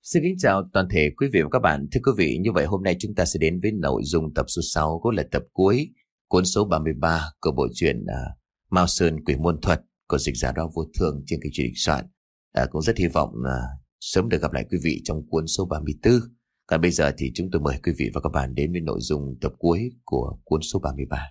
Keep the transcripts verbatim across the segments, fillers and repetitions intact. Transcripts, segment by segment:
Xin kính chào toàn thể quý vị và các bạn. Thưa quý vị, như vậy hôm nay chúng ta sẽ đến với nội dung tập số sáu, cũng là tập cuối cuốn số ba mươi ba của bộ truyện uh, Mao Sơn Quỷ Môn Thuật của dịch giả Đó Vô Thường trên kênh truyện soạn. Uh, cũng rất hy vọng uh, sớm được gặp lại quý vị trong cuốn số ba mươi tư. Còn bây giờ thì chúng tôi mời quý vị và các bạn đến với nội dung tập cuối của cuốn số ba mươi ba.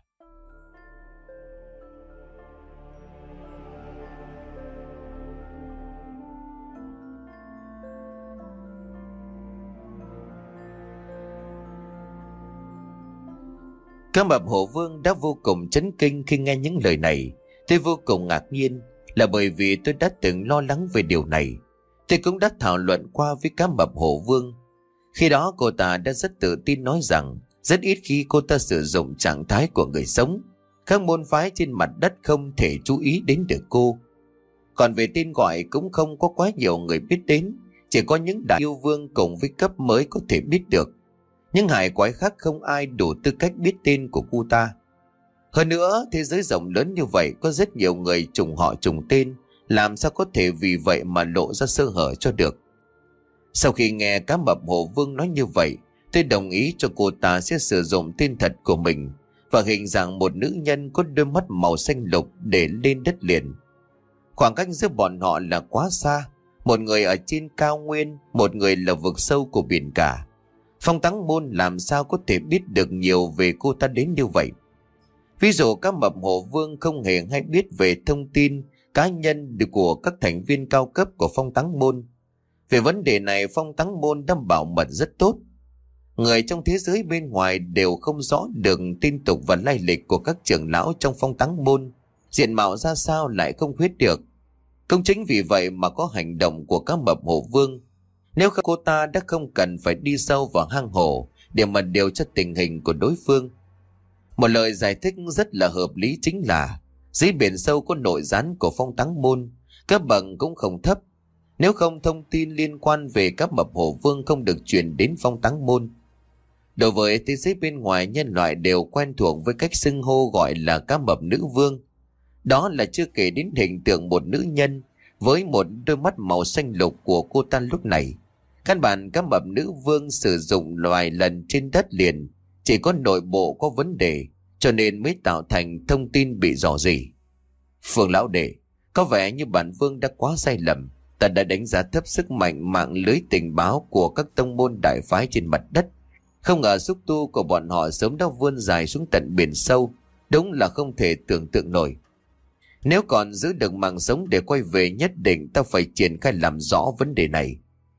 Cá Mập Hổ Vương đã vô cùng chấn kinh khi nghe những lời này. Tôi vô cùng ngạc nhiên là bởi vì tôi đã từng lo lắng về điều này. Tôi cũng đã thảo luận qua với Cá Mập Hổ Vương. Khi đó cô ta đã rất tự tin nói rằng rất ít khi cô ta sử dụng trạng thái của người sống. Các môn phái trên mặt đất không thể chú ý đến được cô. Còn về tên gọi cũng không có quá nhiều người biết đến. Chỉ có những đại yêu vương cùng với cấp mới có thể biết được. Nhưng hải quái khác không ai đủ tư cách biết tên của cô ta. Hơn nữa, thế giới rộng lớn như vậy có rất nhiều người trùng họ trùng tên, làm sao có thể vì vậy mà lộ ra sơ hở cho được. Sau khi nghe Cá Mập Hổ Vương nói như vậy, tôi đồng ý cho cô ta sẽ sử dụng tên thật của mình và hình dạng một nữ nhân có đôi mắt màu xanh lục để lên đất liền. Khoảng cách giữa bọn họ là quá xa, một người ở trên cao nguyên, một người là vực sâu của biển cả. Phong Táng Môn làm sao có thể biết được nhiều về cô ta đến như vậy. Ví dụ Cá Mập Hổ Vương không hề hay biết về thông tin cá nhân của các thành viên cao cấp của Phong Táng Môn. Về vấn đề này, Phong Táng Môn đã bảo mật rất tốt. Người trong thế giới bên ngoài đều không rõ được tin tục và lai lịch của các trưởng lão trong Phong Táng Môn, diện mạo ra sao lại không biết được. Cũng chính vì vậy mà có hành động của Cá Mập Hổ Vương. Nếu không, cô ta đã không cần phải đi sâu vào hang hổ để mà điều tra tình hình của đối phương. Một lời giải thích rất là hợp lý chính là dưới biển sâu có nội gián của Phong Táng Môn, cấp bậc cũng không thấp. Nếu không, thông tin liên quan về Cá Mập Hổ Vương không được truyền đến Phong Táng Môn. Đối với thế giới bên ngoài, nhân loại đều quen thuộc với cách xưng hô gọi là Cá Mập Nữ Vương. Đó là chưa kể đến hình tượng một nữ nhân với một đôi mắt màu xanh lục của cô ta lúc này. Căn bản Cá Mập Nữ Vương sử dụng vài lần trên đất liền, chỉ có nội bộ có vấn đề, cho nên mới tạo thành thông tin bị rò rỉ. Phương lão đệ, có vẻ như bản vương đã quá sai lầm. Ta đã đánh giá thấp sức mạnh mạng lưới tình báo của các tông môn đại phái trên mặt đất. Không ngờ xúc tu của bọn họ sớm đã vươn dài xuống tận biển sâu. Đúng là không thể tưởng tượng nổi. Nếu còn giữ được mạng sống để quay về, nhất định ta phải triển khai làm rõ vấn đề này.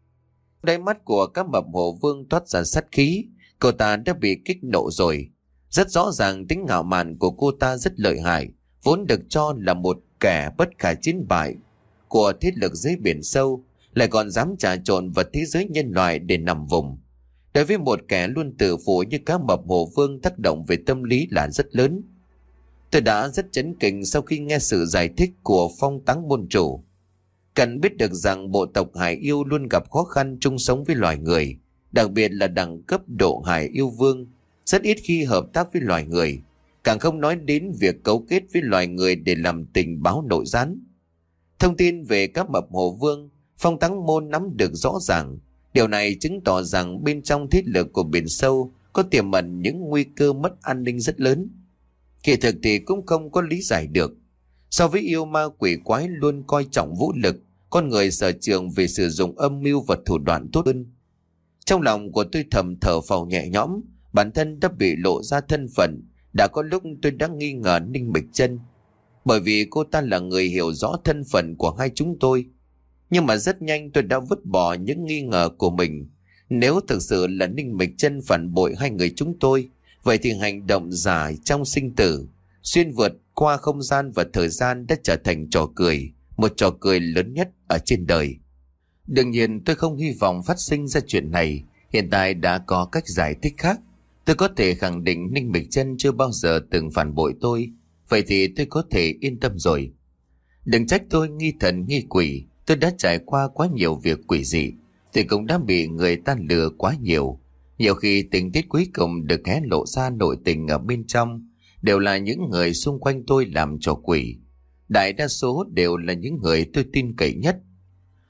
Đáy mắt của Cá Mập Hổ Vương toát ra sát khí. Cô ta đã bị kích nộ rồi. Rất rõ ràng tính ngạo mạn của cô ta rất lợi hại, vốn được cho là một kẻ bất khả chiến bại của thế lực dưới biển sâu, lại còn dám trà trộn vào thế giới nhân loại để nằm vùng. Đối với một kẻ luôn tự phụ như Cá Mập Hổ Vương, tác động về tâm lý là rất lớn. Tôi đã rất chấn kinh sau khi nghe sự giải thích của Phong Táng Môn chủ. Cần biết được rằng bộ tộc Hải Yêu luôn gặp khó khăn chung sống với loài người, đặc biệt là đẳng cấp độ Hải Yêu Vương, rất ít khi hợp tác với loài người, càng không nói đến việc cấu kết với loài người để làm tình báo nội gián. Thông tin về Cá Mập Hổ Vương, Phong Táng Môn nắm được rõ ràng. Điều này chứng tỏ rằng bên trong thế lực của biển sâu có tiềm ẩn những nguy cơ mất an ninh rất lớn. Kỳ thực thì cũng không có lý giải được. So với yêu ma quỷ quái luôn coi trọng vũ lực, con người sở trường về sử dụng âm mưu và thủ đoạn tốt hơn. Trong lòng của tôi thầm thở phào nhẹ nhõm, bản thân đã bị lộ ra thân phận. Đã có lúc tôi đã nghi ngờ Ninh Mịch Chân, bởi vì cô ta là người hiểu rõ thân phận của hai chúng tôi. Nhưng mà rất nhanh tôi đã vứt bỏ những nghi ngờ của mình. Nếu thực sự là Ninh Mịch Chân phản bội hai người chúng tôi, vậy thì hành động giả trong sinh tử, xuyên vượt qua không gian và thời gian đã trở thành trò cười, một trò cười lớn nhất ở trên đời. Đương nhiên tôi không hy vọng phát sinh ra chuyện này. Hiện tại đã có cách giải thích khác. Tôi có thể khẳng định Ninh Mịch Chân chưa bao giờ từng phản bội tôi. Vậy thì tôi có thể yên tâm rồi. Đừng trách tôi nghi thần nghi quỷ. Tôi đã trải qua quá nhiều việc quỷ dị. Tôi cũng đã bị người ta lừa quá nhiều. Nhiều khi tình tiết cuối cùng được hé lộ ra nội tình ở bên trong đều là những người xung quanh tôi làm trò quỷ. Đại đa số đều là những người tôi tin cậy nhất.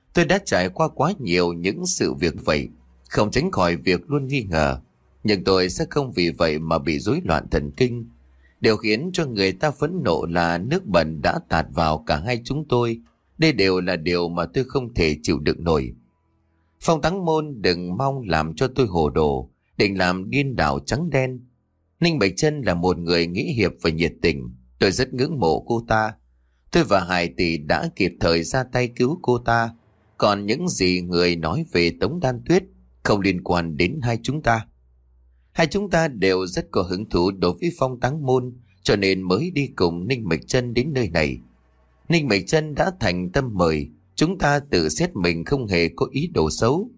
Tôi đã trải qua quá nhiều những sự việc vậy, không tránh khỏi việc luôn nghi ngờ. Nhưng tôi sẽ không vì vậy mà bị rối loạn thần kinh. Điều khiến cho người ta phẫn nộ là nước bẩn đã tạt vào cả hai chúng tôi. Đây đều là điều mà tôi không thể chịu đựng nổi. Phong Thắng Môn đừng mong làm cho tôi hồ đồ, định làm điên đảo trắng đen. Ninh Bạch Trân là một người nghĩa hiệp và nhiệt tình. Tôi rất ngưỡng mộ cô ta. Tôi và Hải Tỷ đã kịp thời ra tay cứu cô ta. Còn những gì người nói về Tống Đan Tuyết không liên quan đến hai chúng ta. Hai chúng ta đều rất có hứng thú đối với Phong Thắng Môn, cho nên mới đi cùng Ninh Bạch Trân đến nơi này. Ninh Bạch Trân đã thành tâm mời, chúng ta tự xét mình không hề có ý đồ xấu.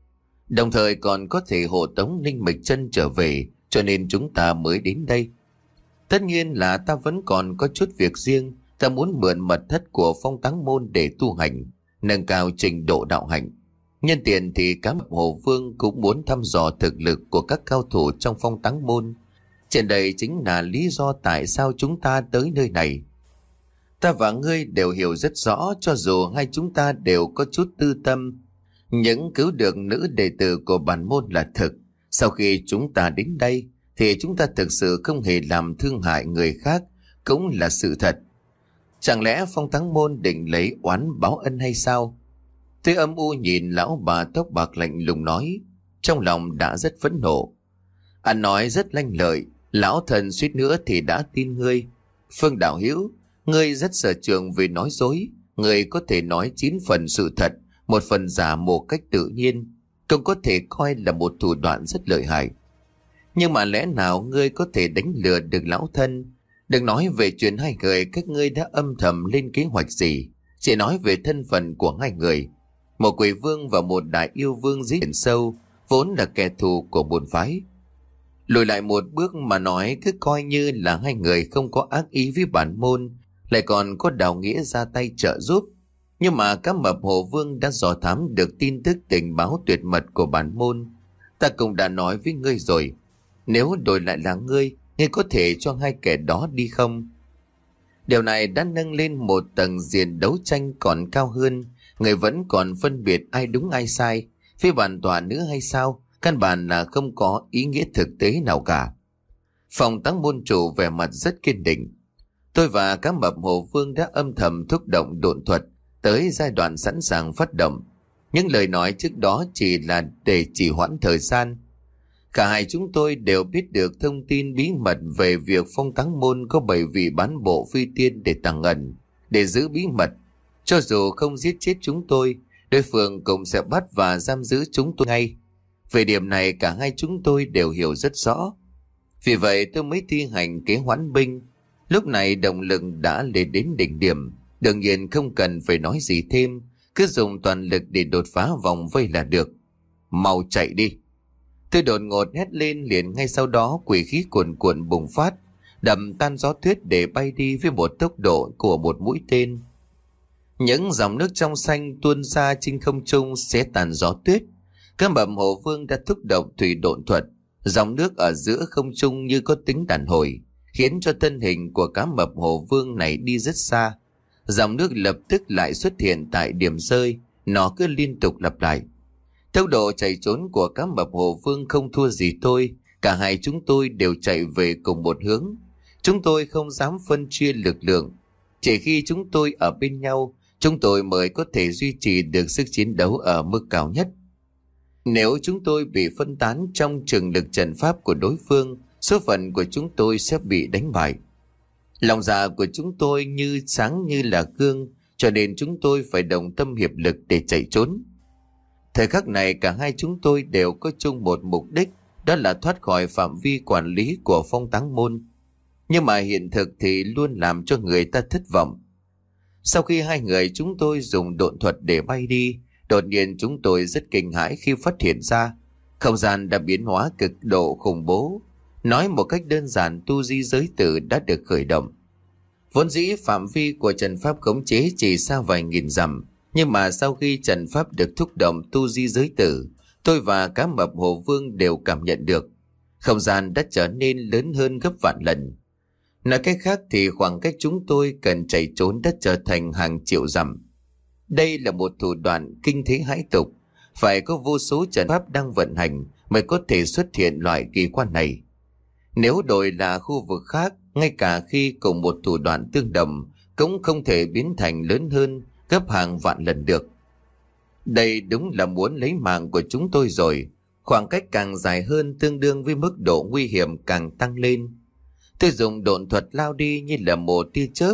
Đồng thời còn có thể hộ tống Ninh Bạch Trân trở về, cho nên chúng ta mới đến đây. Tất nhiên là ta vẫn còn có chút việc riêng, ta muốn mượn mật thất của Phong Thắng Môn để tu hành, nâng cao trình độ đạo hạnh. Nhân tiền thì Cá Mập Hồ Vương cũng muốn thăm dò thực lực của các cao thủ trong Phong Thắng Môn. Trên đây chính là lý do tại sao chúng ta tới nơi này. Ta và ngươi đều hiểu rất rõ, cho dù hai chúng ta đều có chút tư tâm, những cứu được nữ đệ tử của bản môn là thực. Sau khi chúng ta đến đây thì chúng ta thực sự không hề làm thương hại người khác, cũng là sự thật. Chẳng lẽ Phong Thắng Môn định lấy oán báo ân hay sao? Tôi âm u nhìn lão bà tóc bạc lạnh lùng nói, trong lòng đã rất phẫn nộ. Anh nói rất lanh lợi, lão thần suýt nữa thì đã tin ngươi. Phương Đạo Hữu, ngươi rất sở trường về nói dối, ngươi có thể nói chín phần sự thật, một phần giả một cách tự nhiên, cũng có thể coi là một thủ đoạn rất lợi hại. Nhưng mà lẽ nào ngươi có thể đánh lừa được lão thân? Đừng nói về chuyện hai người các ngươi đã âm thầm lên kế hoạch gì, chỉ nói về thân phận của hai người. Một quỷ vương và một đại yêu vương dưới biển sâu, vốn là kẻ thù của bổn phái. Lùi lại một bước mà nói, cứ coi như là hai người không có ác ý với bản môn, lại còn có đạo nghĩa ra tay trợ giúp. Nhưng mà Cá Mập Hồ Vương đã dò thám được tin tức tình báo tuyệt mật của bản môn. Ta cũng đã nói với ngươi rồi, nếu đổi lại là ngươi, ngươi có thể cho hai kẻ đó đi không? Điều này đã nâng lên một tầng diện đấu tranh còn cao hơn. Người vẫn còn phân biệt ai đúng ai sai, phía bản tòa nữa hay sao? Căn bản là không có ý nghĩa thực tế nào cả. Phong Thắng Môn chủ vẻ mặt rất kiên định. Tôi và Cá Mập Hồ Vương đã âm thầm thúc động độn thuật tới giai đoạn sẵn sàng phát động. Những lời nói trước đó chỉ là để trì hoãn thời gian. Cả hai chúng tôi đều biết được thông tin bí mật về việc Phong Thắng Môn có bảy vị bán bộ phi tiên để tàng ẩn, để giữ bí mật. Cho dù không giết chết chúng tôi, đối phương cũng sẽ bắt và giam giữ chúng tôi ngay. Về điểm này cả hai chúng tôi đều hiểu rất rõ. Vì vậy tôi mới thi hành kế hoãn binh. Lúc này động lực đã lên đến đỉnh điểm, đương nhiên không cần phải nói gì thêm, cứ dùng toàn lực để đột phá vòng vây là được. Mau chạy đi! Tôi đột ngột hét lên, liền ngay sau đó quỷ khí cuồn cuộn bùng phát, đập tan gió tuyết để bay đi với một tốc độ của một mũi tên. Những dòng nước trong xanh tuôn ra trên không trung xé tàn gió tuyết. Cá Mập Hồ Vương đã thúc động thủy độn thuật, dòng nước ở giữa không trung như có tính đàn hồi, khiến cho thân hình của Cá Mập Hồ Vương này đi rất xa. Dòng nước lập tức lại xuất hiện tại điểm rơi, nó cứ liên tục lặp lại. Tốc độ chạy trốn của Cá Mập Hồ Vương không thua gì tôi, cả hai chúng tôi đều chạy về cùng một hướng. Chúng tôi không dám phân chia lực lượng, chỉ khi chúng tôi ở bên nhau, chúng tôi mới có thể duy trì được sức chiến đấu ở mức cao nhất. Nếu chúng tôi bị phân tán trong trường lực trận pháp của đối phương, số phận của chúng tôi sẽ bị đánh bại. Lòng dạ của chúng tôi như sáng như là gương, cho nên chúng tôi phải đồng tâm hiệp lực để chạy trốn. Thời khắc này cả hai chúng tôi đều có chung một mục đích, đó là thoát khỏi phạm vi quản lý của Phong Thắng Môn. Nhưng mà hiện thực thì luôn làm cho người ta thất vọng. Sau khi hai người chúng tôi dùng độn thuật để bay đi, đột nhiên chúng tôi rất kinh hãi khi phát hiện ra không gian đã biến hóa cực độ khủng bố. Nói một cách đơn giản, tu di giới tử đã được khởi động. Vốn dĩ phạm vi của trận pháp khống chế chỉ xa vài nghìn dặm, nhưng mà sau khi trận pháp được thúc động tu di giới tử, tôi và Cá Mập Hồ Vương đều cảm nhận được không gian đã trở nên lớn hơn gấp vạn lần. Nói cách khác thì khoảng cách chúng tôi cần chạy trốn đã trở thành hàng triệu dặm. Đây là một thủ đoạn kinh thế hãi tục, phải có vô số trận pháp đang vận hành mới có thể xuất hiện loại kỳ quan này. Nếu đổi là khu vực khác, ngay cả khi cùng một thủ đoạn tương đồng cũng không thể biến thành lớn hơn gấp hàng vạn lần được. Đây đúng là muốn lấy mạng của chúng tôi rồi. Khoảng cách càng dài hơn tương đương với mức độ nguy hiểm càng tăng lên. Tôi dùng độn thuật lao đi như là một tia chớp.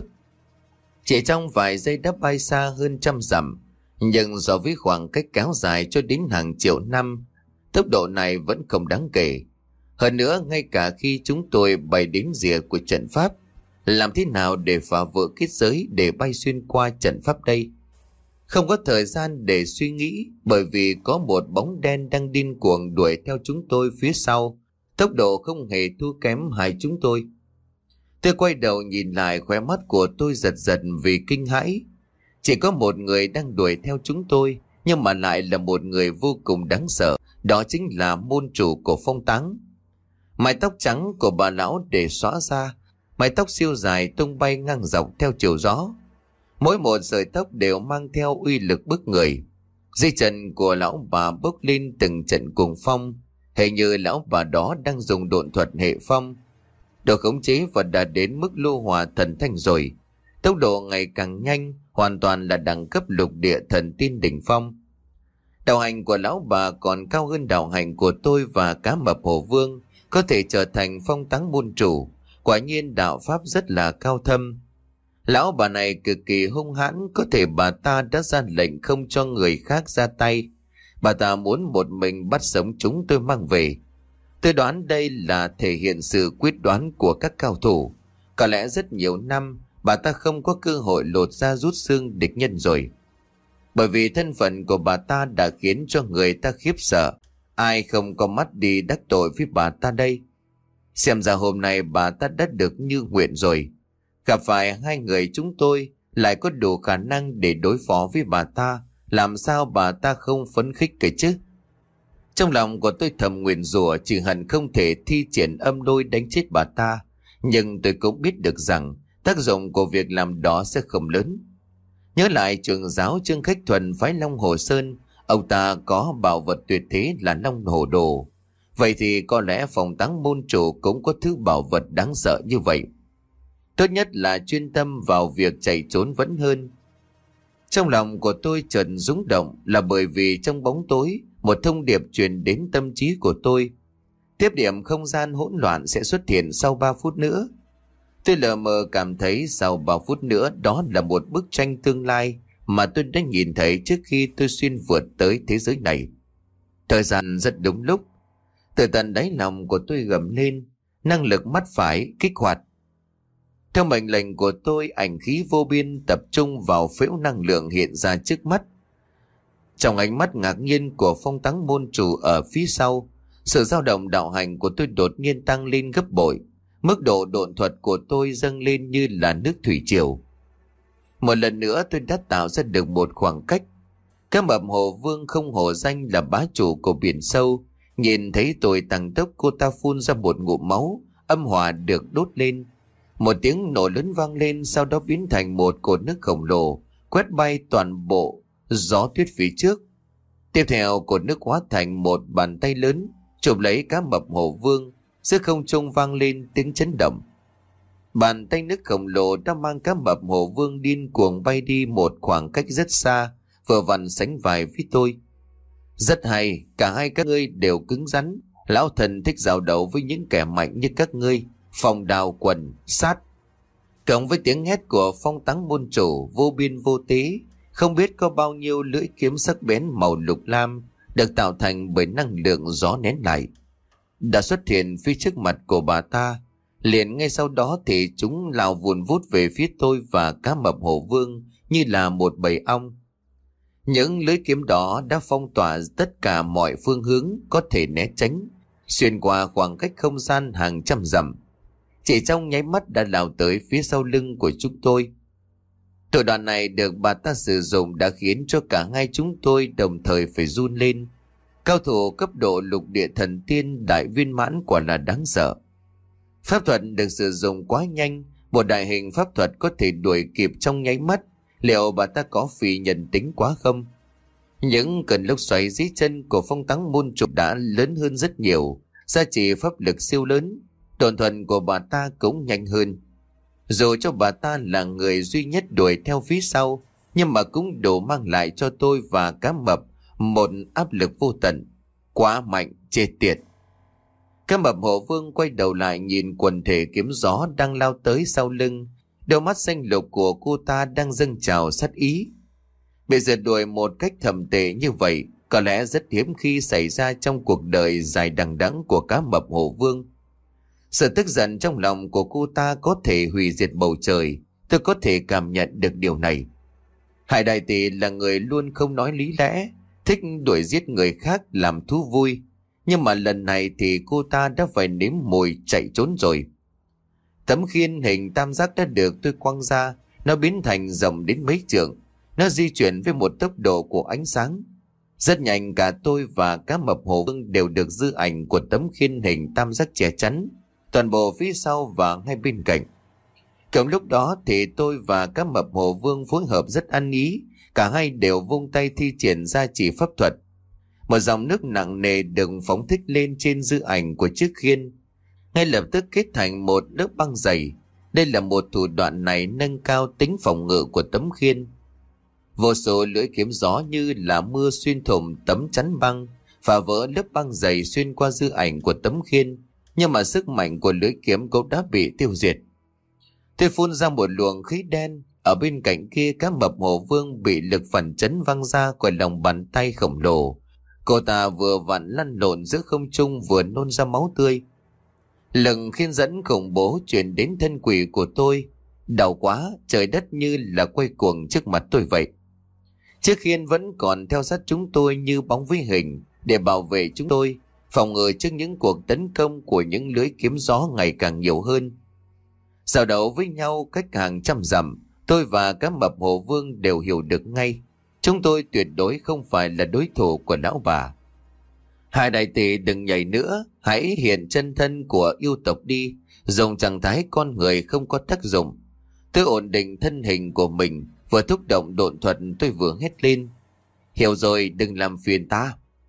Chỉ trong vài giây đã bay xa hơn trăm dặm. Nhưng so với khoảng cách kéo dài cho đến hàng triệu năm, tốc độ này vẫn không đáng kể. Hơn nữa, ngay cả khi chúng tôi bay đến rìa của trận pháp, làm thế nào để phá vỡ kết giới để bay xuyên qua trận pháp đây? Không có thời gian để suy nghĩ, bởi vì có một bóng đen đang điên cuồng đuổi theo chúng tôi phía sau. Tốc độ không hề thua kém hai chúng tôi. Tôi quay đầu nhìn lại, khóe mắt của tôi giật giật vì kinh hãi. Chỉ có một người đang đuổi theo chúng tôi, nhưng mà lại là một người vô cùng đáng sợ. Đó chính là môn chủ của Phong Táng. Mái tóc trắng của bà lão để xõa ra, mái tóc siêu dài tung bay ngang dọc theo chiều gió. Mỗi một sợi tóc đều mang theo uy lực bức người. Dây chân của lão bà bốc lên từng trận cuồng phong. Hình như lão bà đó đang dùng độn thuật hệ phong, được khống chế và đã đến mức lô hòa thần thanh rồi. Tốc độ ngày càng nhanh, hoàn toàn là đẳng cấp lục địa thần tiên đỉnh phong. Đạo hành của lão bà còn cao hơn đạo hành của tôi và Cá Mập Hổ Vương, có thể trở thành Phong Táng môn chủ. Quả nhiên đạo pháp rất là cao thâm. Lão bà này cực kỳ hung hãn, có thể bà ta đã ra lệnh không cho người khác ra tay. Bà ta muốn một mình bắt sống chúng tôi mang về. Tôi đoán đây là thể hiện sự quyết đoán của các cao thủ. Có lẽ rất nhiều năm bà ta không có cơ hội lột da rút xương địch nhân rồi. Bởi vì thân phận của bà ta đã khiến cho người ta khiếp sợ. Ai không có mắt đi đắc tội với bà ta đây? Xem ra hôm nay bà ta đã được như nguyện rồi. Gặp phải hai người chúng tôi lại có đủ khả năng để đối phó với bà ta. Làm sao bà ta không phấn khích cái chứ? Trong lòng của tôi thầm nguyền rủa, chỉ hận không thể thi triển âm đôi đánh chết bà ta. Nhưng tôi cũng biết được rằng tác dụng của việc làm đó sẽ không lớn. Nhớ lại trưởng giáo Trương Khách Thuần phái Long Hồ Sơn, ông ta có bảo vật tuyệt thế là Long Hồ Đồ. Vậy thì có lẽ Phong Táng môn chủ cũng có thứ bảo vật đáng sợ như vậy. Tốt nhất là chuyên tâm vào việc chạy trốn vẫn hơn. Trong lòng của tôi chợt rung động là bởi vì trong bóng tối, một thông điệp truyền đến tâm trí của tôi. Tiếp điểm không gian hỗn loạn sẽ xuất hiện sau ba phút nữa. Tôi lờ mờ cảm thấy sau ba phút nữa đó là một bức tranh tương lai mà tôi đã nhìn thấy trước khi tôi xuyên vượt tới thế giới này. Thời gian rất đúng lúc. Từ tận đáy lòng của tôi gầm lên, năng lực mắt phải kích hoạt. Theo mệnh lệnh của tôi, ảnh khí vô biên tập trung vào phễu năng lượng hiện ra trước mắt. Trong ánh mắt ngạc nhiên của Phong Táng môn chủ ở phía sau, sự dao động đạo hành của tôi đột nhiên tăng lên gấp bội. Mức độ độn thuật của tôi dâng lên như là nước thủy triều. Một lần nữa tôi đã tạo ra được một khoảng cách. Cá Mập Hổ Vương không hổ danh là bá chủ của biển sâu. Nhìn thấy tôi tăng tốc, cô ta phun ra một ngụm máu, âm hỏa được đốt lên. Một tiếng nổ lớn vang lên, sau đó biến thành một cột nước khổng lồ, quét bay toàn bộ gió tuyết phía trước. Tiếp theo, cột nước hóa thành một bàn tay lớn, chụp lấy Cá Mập Hổ Vương. Giữa không trung vang lên tiếng chấn động. Bàn tay nước khổng lồ đã mang Cá Mập Hổ Vương điên cuồng bay đi một khoảng cách rất xa, vừa vặn sánh vai với tôi. Rất hay, cả hai các ngươi đều cứng rắn. Lão thần thích giao đấu với những kẻ mạnh như các ngươi. Phong đào quần, sát. Cộng với tiếng hét của Phong Táng môn chủ vô biên vô tế, không biết có bao nhiêu lưỡi kiếm sắc bén màu lục lam được tạo thành bởi năng lượng gió nén lại, đã xuất hiện phía trước mặt của bà ta. Liền ngay sau đó thì chúng lao vùn vút về phía tôi và Cá Mập Hổ Vương như là một bầy ong. Những lưỡi kiếm đó đã phong tỏa tất cả mọi phương hướng có thể né tránh, xuyên qua khoảng cách không gian hàng trăm dặm. Chỉ trong nháy mắt đã lao tới phía sau lưng của chúng tôi. Thủ đoạn này được bà ta sử dụng đã khiến cho cả hai chúng tôi đồng thời phải run lên. Cao thủ cấp độ lục địa thần tiên đại viên mãn quả là đáng sợ. Pháp thuật được sử dụng quá nhanh, một đại hình pháp thuật có thể đuổi kịp trong nháy mắt, Liệu bà ta có phì nhân tính quá không? Những cơn lốc xoáy dưới chân của phong táng môn chủ đã lớn hơn rất nhiều, giá trị pháp lực siêu lớn, đồn thuần của bà ta cũng nhanh hơn. Dù cho bà ta là người duy nhất đuổi theo phía sau, nhưng mà cũng đủ mang lại cho tôi và cá mập một áp lực vô tận. Quá mạnh, chết tiệt. Cá mập Hổ Vương quay đầu lại nhìn quần thể kiếm gió đang lao tới sau lưng. Đôi mắt xanh lục của cô ta đang dâng trào sát ý. Bị rượt đuổi một cách thầm tệ như vậy có lẽ rất hiếm khi xảy ra trong cuộc đời dài đằng đẵng của cá mập Hổ Vương. Sự tức giận trong lòng của cô ta có thể hủy diệt bầu trời. Tôi có thể cảm nhận được điều này. Hải Đại Tỷ là người luôn không nói lý lẽ, thích đuổi giết người khác làm thú vui. Nhưng mà lần này thì cô ta đã phải nếm mùi chạy trốn rồi. Tấm khiên hình tam giác đã được tôi quăng ra, nó biến thành rộng đến mấy trượng. Nó di chuyển với một tốc độ của ánh sáng. Rất nhanh cả tôi và cá mập Hổ Vương đều được dư ảnh của tấm khiên hình tam giác che chắn, toàn bộ phía sau và ngay bên cạnh. Cùng lúc đó thì tôi và cá mập Hổ Vương phối hợp rất ăn ý, cả hai đều vung tay thi triển ra chỉ pháp thuật. Một dòng nước nặng nề được phóng thích lên trên dư ảnh của chiếc khiên, ngay lập tức kết thành một lớp băng dày. Đây là một thủ đoạn này nâng cao tính phòng ngự của tấm khiên. Vô số lưỡi kiếm gió như là mưa xuyên thủng tấm chắn băng, phá vỡ lớp băng dày xuyên qua dư ảnh của tấm khiên, nhưng mà sức mạnh của lưỡi kiếm cũng đã bị tiêu diệt. Tôi phun ra một luồng khí đen. Ở bên cạnh kia, cá mập Hổ Vương bị lực phản chấn văng ra khỏi lòng bàn tay khổng lồ. Cô ta vừa vặn lăn lộn giữa không trung vừa nôn ra máu tươi. Lực khiên dẫn khủng bố truyền đến thân quỷ của tôi. Đau quá, trời đất như là quay cuồng trước mặt tôi vậy. Chiếc khiên vẫn còn theo sát chúng tôi như bóng với hình để bảo vệ chúng tôi, phòng ngừa trước những cuộc tấn công của những lưới kiếm gió ngày càng nhiều hơn. Giao đấu với nhau cách hàng trăm dặm, tôi và cá mập Hổ Vương đều hiểu được ngay, chúng tôi tuyệt đối không phải là đối thủ của lão bà. Hai đại tỷ đừng nhảy nữa, hãy hiện chân thân của yêu tộc đi, dùng trạng thái con người không có tác dụng. Tôi ổn định thân hình của mình, vừa thúc động độn thuật tôi vừa hét lên. Hiểu rồi, đừng làm phiền ta.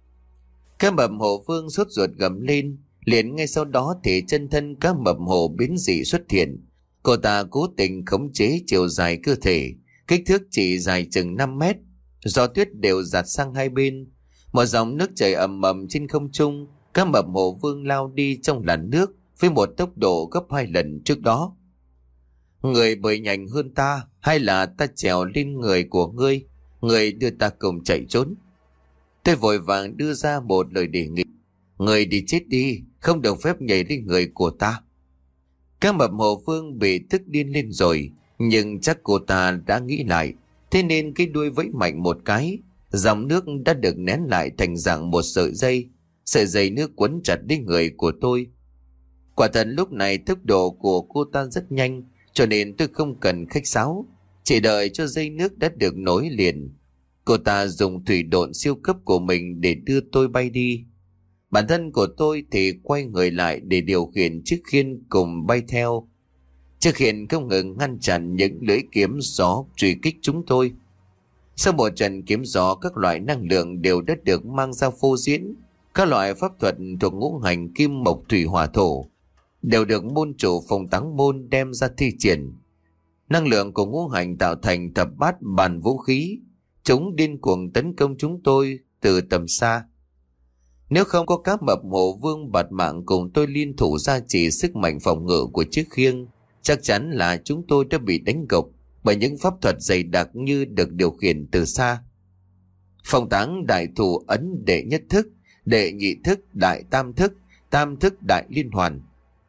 Cá mập Hổ Vương sốt ruột gầm lên, liền ngay sau đó thì chân thân cá mập hổ biến dị xuất hiện. Cô ta cố tình khống chế chiều dài cơ thể, kích thước chỉ dài chừng năm mét. Gió tuyết đều giạt sang hai bên, một dòng nước chảy ầm ầm trên không trung. Cá mập Hổ Vương lao đi trong làn nước với một tốc độ gấp hai lần trước đó. Người bơi nhanh hơn ta, hay là ta trèo lên người của ngươi, người đưa ta cùng chạy trốn? Tôi vội vàng đưa ra một lời đề nghị. Người đi chết đi, không được phép nhảy lên người của ta. Cá mập Hổ Vương bị tức điên lên rồi, nhưng chắc cô ta đã nghĩ lại, thế nên cái đuôi vẫy mạnh một cái, dòng nước đã được nén lại thành dạng một sợi dây. Sợi dây nước quấn chặt đến người của tôi. Quả thật lúc này tốc độ của cô ta rất nhanh, cho nên tôi không cần khách sáo, chỉ đợi cho dây nước đã được nối liền. Cô ta dùng thủy độn siêu cấp của mình để đưa tôi bay đi. Bản thân của tôi thì quay người lại để điều khiển chiếc khiên cùng bay theo. Chiếc khiên không ngừng ngăn chặn những lưỡi kiếm gió truy kích chúng tôi. Sau một trận kiếm gió, các loại năng lượng đều đã được mang ra phô diễn. Các loại pháp thuật thuộc ngũ hành kim mộc thủy hỏa thổ đều được môn chủ Phong Táng Môn đem ra thi triển. Năng lượng của ngũ hành tạo thành thập bát bàn vũ khí, chúng điên cuồng tấn công chúng tôi từ tầm xa. Nếu không có cá mập Hổ Vương bạt mạng cùng tôi liên thủ ra chỉ sức mạnh phòng ngự của chiếc khiêng, chắc chắn là chúng tôi đã bị đánh gục bởi những pháp thuật dày đặc như được điều khiển từ xa. Phong táng đại thủ ấn đệ nhất thức, đệ nhị thức, đại tam thức, tam thức đại liên hoàn.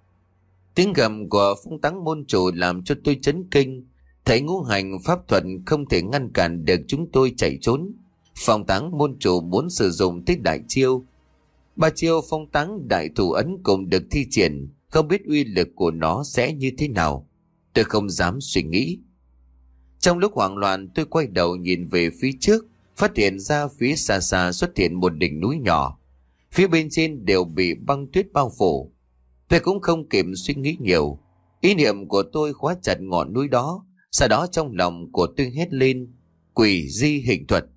Tiếng gầm của Phong Táng môn chủ làm cho tôi chấn kinh. Thấy ngũ hành pháp thuật không thể ngăn cản được chúng tôi chạy trốn, Phong Táng môn chủ muốn sử dụng tới đại chiêu. Ba chiêu Phong Táng đại thủ ấn cùng được thi triển, không biết uy lực của nó sẽ như thế nào. Tôi không dám suy nghĩ. Trong lúc hoảng loạn, tôi quay đầu nhìn về phía trước, phát hiện ra phía xa xa xuất hiện một đỉnh núi nhỏ. Phía bên trên đều bị băng tuyết bao phủ. Tôi cũng không kịp suy nghĩ nhiều. Ý niệm của tôi khóa chặt ngọn núi đó, Sau đó trong lòng của tôi hét lên: quỷ di hình thuật.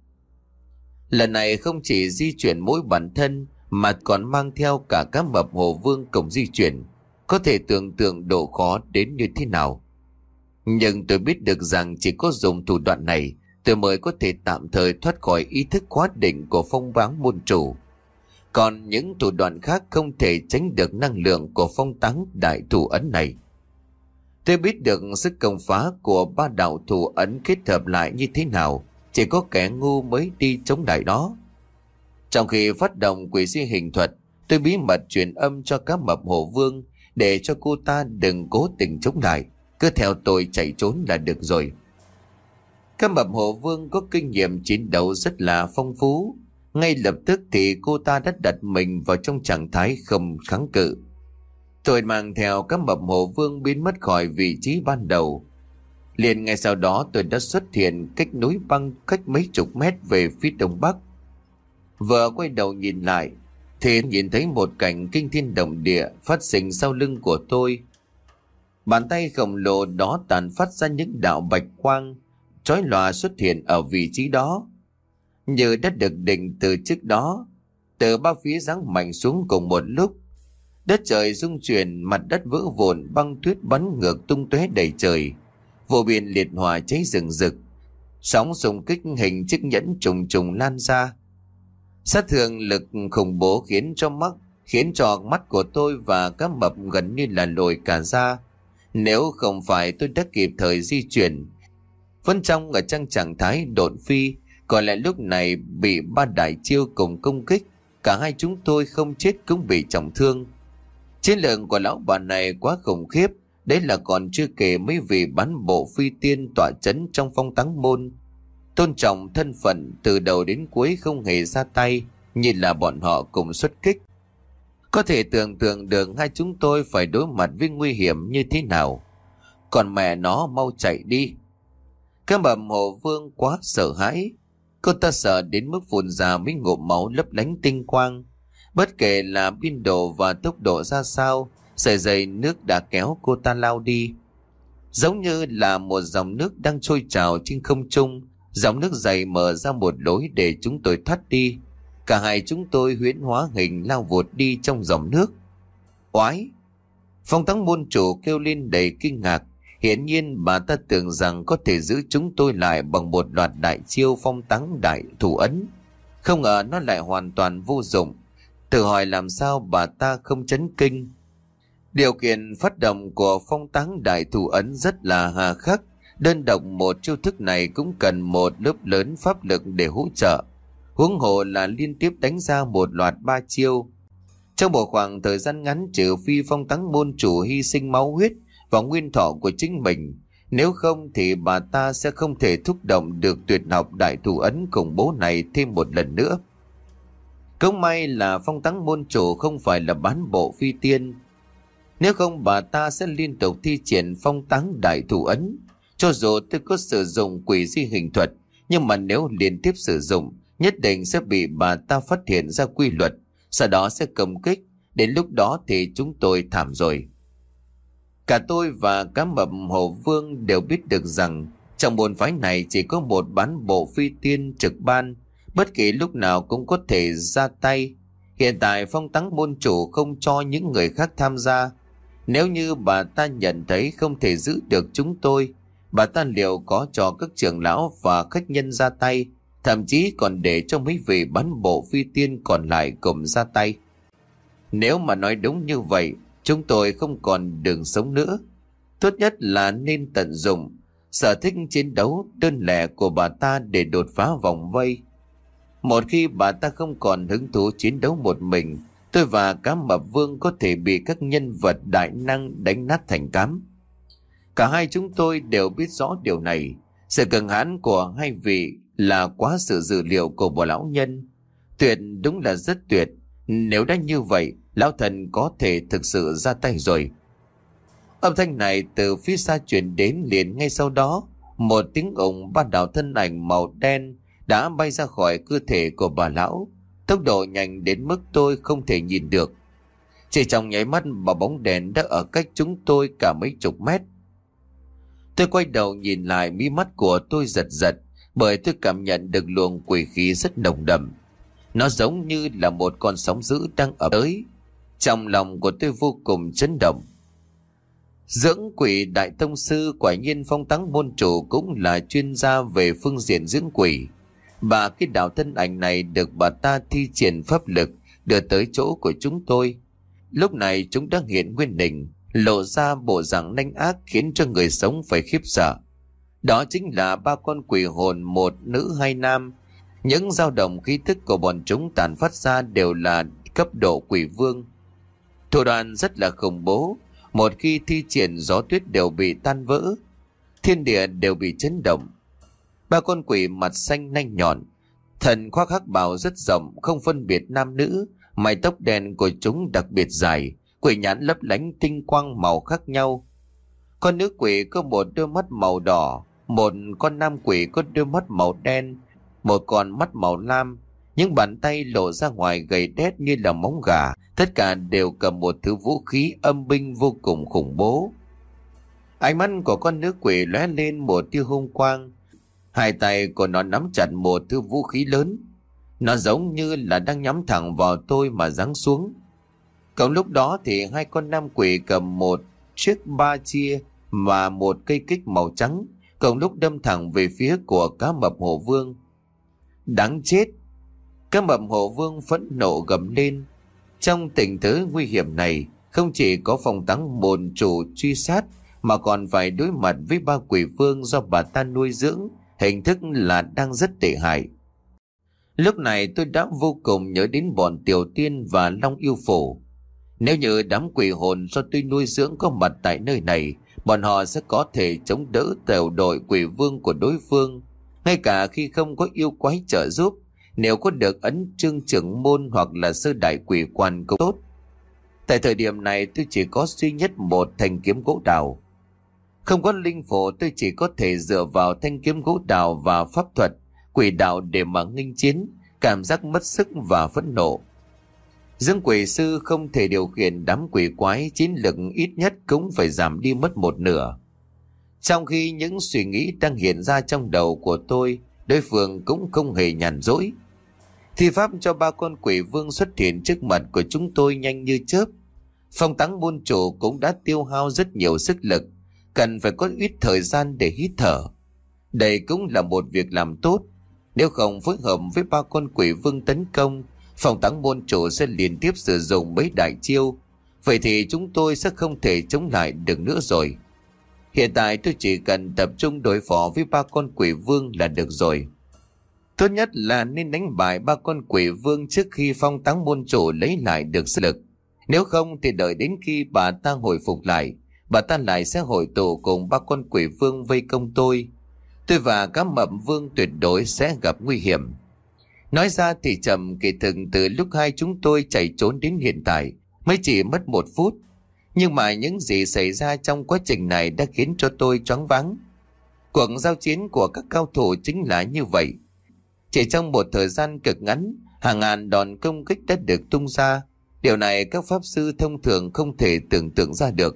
Lần này không chỉ di chuyển mỗi bản thân mà còn mang theo cả cá mập Hồ Vương cùng di chuyển. Có thể tưởng tượng độ khó đến như thế nào. Nhưng tôi biết được rằng chỉ có dùng thủ đoạn này tôi mới có thể tạm thời thoát khỏi ý thức khóa định của phong báng môn chủ. Còn những thủ đoạn khác không thể tránh được năng lượng của phong táng đại thủ ấn này. Tôi biết được sức công phá của ba đạo thủ ấn kết hợp lại như thế nào, chỉ có kẻ ngu mới đi chống lại đó. Trong khi phát động quỷ di hình thuật, tôi bí mật truyền âm cho cá mập Hồ Vương để cho cô ta đừng cố tình chống lại, cứ theo tôi chạy trốn là được rồi. Cá mập Hồ Vương có kinh nghiệm chiến đấu rất là phong phú. Ngay lập tức thì cô ta đã đặt mình vào trong trạng thái không kháng cự. Tôi mang theo cá mập Hồ Vương biến mất khỏi vị trí ban đầu. Liền ngay sau đó tôi đã xuất hiện cách núi băng cách mấy chục mét về phía đông bắc. Vừa quay đầu nhìn lại thì nhìn thấy một cảnh kinh thiên động địa phát sinh sau lưng của tôi. Bàn tay khổng lồ đó tàn phát ra những đạo bạch quang chói lòa xuất hiện ở vị trí đó, như đã được định từ trước đó. Từ ba phía giáng mạnh xuống cùng một lúc, đất trời rung chuyển, mặt đất vỡ vụn, băng tuyết bắn ngược tung tóe đầy trời, vô biên liệt hỏa cháy rừng rực, sóng xung kích hình chiếc nhẫn trùng trùng lan ra. Sát thương lực khủng bố khiến cho mắt khiến cho mắt của tôi và cá mập gần như là lồi cả ra. Nếu không phải tôi đã kịp thời di chuyển, vẫn trong ở trong trạng thái độn phi, còn lại lúc này bị ba đại chiêu cùng công kích, cả hai chúng tôi không chết cũng bị trọng thương. Chiến lược của lão bà này quá khủng khiếp, đấy là còn chưa kể mấy vị bán bộ phi tiên tọa chấn trong phong táng môn. Tôn trọng thân phận từ đầu đến cuối không hề ra tay, như là bọn họ cùng xuất kích. Có thể tưởng tượng được hai chúng tôi phải đối mặt với nguy hiểm như thế nào. Còn mẹ nó mau chạy đi. Cá mập Hồ Vương quá sợ hãi. Cô ta sợ đến mức phun ra mấy ngụm máu lấp lánh tinh quang. Bất kể là biên độ và tốc độ ra sao, sợi dây nước đã kéo cô ta lao đi. Giống như là một dòng nước đang trôi trào trên không trung. Dòng nước dày mở ra một lối để chúng tôi thoát đi. Cả hai chúng tôi huyễn hóa hình lao vụt đi trong dòng nước. Oái! Phong táng môn chủ kêu lên đầy kinh ngạc. Hiển nhiên bà ta tưởng rằng có thể giữ chúng tôi lại bằng một loạt đại chiêu phong táng đại thủ ấn. Không ngờ nó lại hoàn toàn vô dụng. Tự hỏi làm sao bà ta không chấn kinh. Điều kiện phát động của phong táng đại thủ ấn rất là hà khắc. Đơn độc một chiêu thức này cũng cần một lớp lớn pháp lực để hỗ trợ. Huống hồ là liên tiếp đánh ra một loạt ba chiêu. Trong một khoảng thời gian ngắn, trừ phi phong táng môn chủ hy sinh máu huyết và nguyên thọ của chính mình, nếu không thì bà ta sẽ không thể thúc động được tuyệt học đại thủ ấn khủng bố này thêm một lần nữa. Cũng may là phong táng môn chủ không phải là bán bộ phi tiên. Nếu không bà ta sẽ liên tục thi triển phong táng đại thủ ấn. Cho dù tôi có sử dụng quỷ di hình thuật, nhưng mà nếu liên tiếp sử dụng, nhất định sẽ bị bà ta phát hiện ra quy luật, sau đó sẽ công kích. Đến lúc đó thì chúng tôi thảm rồi. Cả tôi và cá mập Hồ Vương đều biết được rằng trong môn phái này chỉ có một bán bộ phi tiên trực ban, bất kỳ lúc nào cũng có thể ra tay. Hiện tại phong táng môn chủ không cho những người khác tham gia. Nếu như bà ta nhận thấy không thể giữ được chúng tôi, bà ta liệu có cho các trưởng lão và khách nhân ra tay, thậm chí còn để cho mấy vị bán bộ phi tiên còn lại cùng ra tay. Nếu mà nói đúng như vậy, chúng tôi không còn đường sống nữa. Tốt nhất là nên tận dụng sở thích chiến đấu đơn lẻ của bà ta để đột phá vòng vây. Một khi bà ta không còn hứng thú chiến đấu một mình, tôi và cá mập Vương có thể bị các nhân vật đại năng đánh nát thành cám. Cả hai chúng tôi đều biết rõ điều này. Sự cường hãn của hai vị là quá sự dự liệu của bộ lão nhân. Tuyệt, đúng là rất tuyệt. Nếu đã như vậy, lão thần có thể thực sự ra tay rồi. Âm thanh này từ phía xa truyền đến, liền ngay sau đó một tiếng ồn ba đạo thân ảnh màu đen đã bay ra khỏi cơ thể của bà lão, tốc độ nhanh đến mức tôi không thể nhìn được. Chỉ trong nháy mắt mà bóng đèn đã ở cách chúng tôi cả mấy chục mét. Tôi quay đầu nhìn lại, mí mắt của tôi giật giật bởi tôi cảm nhận được luồng quỷ khí rất nồng đậm. Nó giống như là một con sóng dữ đang ập tới. Trong lòng của tôi vô cùng chấn động. Dưỡng quỷ đại tông sư, quả nhiên Phong Táng môn chủ cũng là chuyên gia về phương diện dưỡng quỷ. Và cái đạo thân ảnh này được bà ta thi triển pháp lực đưa tới chỗ của chúng tôi. Lúc này chúng đã hiện nguyên hình, lộ ra bộ dạng nanh ác khiến cho người sống phải khiếp sợ. Đó chính là ba con quỷ hồn, một nữ hai nam. Những dao động khí tức của bọn chúng tàn phát ra đều là cấp độ quỷ vương. Thủ đoạn rất là khủng bố, một khi thi triển gió tuyết đều bị tan vỡ, thiên địa đều bị chấn động. Ba con quỷ mặt xanh nanh nhọn, thần khoác hắc bào rất rộng, không phân biệt nam nữ, mái tóc đen của chúng đặc biệt dài, quỷ nhãn lấp lánh tinh quang màu khác nhau. Con nữ quỷ có một đôi mắt màu đỏ, một con nam quỷ có đôi mắt màu đen, một con mắt màu lam. Những bàn tay lộ ra ngoài gầy đét như là móng gà, tất cả đều cầm một thứ vũ khí âm binh vô cùng khủng bố. Ánh mắt của con nữ quỷ lóe lên một tia hung quang, hai tay của nó nắm chặt một thứ vũ khí lớn. Nó giống như là đang nhắm thẳng vào tôi mà giáng xuống. Còn lúc đó thì hai con nam quỷ cầm một chiếc ba chia và một cây kích màu trắng, cùng lúc đâm thẳng về phía của cá mập hổ vương. Đáng chết! Cá mập hổ vương phẫn nộ gầm lên. Trong tình thế nguy hiểm này, không chỉ có Phong Táng môn chủ truy sát, mà còn phải đối mặt với ba quỷ vương do bà ta nuôi dưỡng, hình thức là đang rất tệ hại. Lúc này tôi đã vô cùng nhớ đến bọn Tiểu Tiên và Long Yêu Phổ. Nếu như đám quỷ hồn do tôi nuôi dưỡng có mặt tại nơi này, bọn họ sẽ có thể chống đỡ tiểu đội quỷ vương của đối phương. Ngay cả khi không có yêu quái trợ giúp, nếu có được ấn chương trưởng môn hoặc là sơ đại quỷ quan cũng tốt. Tại thời điểm này tôi chỉ có duy nhất một thanh kiếm gỗ đào. Không có linh phổ, tôi chỉ có thể dựa vào thanh kiếm gỗ đào và pháp thuật quỷ đạo để mà nghênh chiến, cảm giác mất sức và phẫn nộ. Dương quỷ sư không thể điều khiển đám quỷ quái, chiến lực ít nhất cũng phải giảm đi mất một nửa. Trong khi những suy nghĩ đang hiện ra trong đầu của tôi, đối phương cũng không hề nhàn rỗi. Thi pháp cho ba con quỷ vương xuất hiện trước mặt của chúng tôi nhanh như chớp. Phong Táng môn chủ cũng đã tiêu hao rất nhiều sức lực, cần phải có ít thời gian để hít thở. Đây cũng là một việc làm tốt. Nếu không phối hợp với ba con quỷ vương tấn công, Phong Táng môn chủ sẽ liên tiếp sử dụng mấy đại chiêu. Vậy thì chúng tôi sẽ không thể chống lại được nữa rồi. Hiện tại tôi chỉ cần tập trung đối phó với ba con quỷ vương là được rồi. Tốt nhất là nên đánh bại ba con quỷ vương trước khi Phong Táng môn chủ lấy lại được sức lực. Nếu không thì đợi đến khi bà ta hồi phục lại, bà ta lại sẽ hội tụ cùng ba con quỷ vương vây công tôi. Tôi và cá mập vương tuyệt đối sẽ gặp nguy hiểm. Nói ra thì chậm, kỳ thực từ lúc hai chúng tôi chạy trốn đến hiện tại mới chỉ mất một phút. Nhưng mà những gì xảy ra trong quá trình này đã khiến cho tôi choáng váng. Cuộc giao chiến của các cao thủ chính là như vậy. Chỉ trong một thời gian cực ngắn, hàng ngàn đòn công kích đã được tung ra. Điều này các pháp sư thông thường không thể tưởng tượng ra được.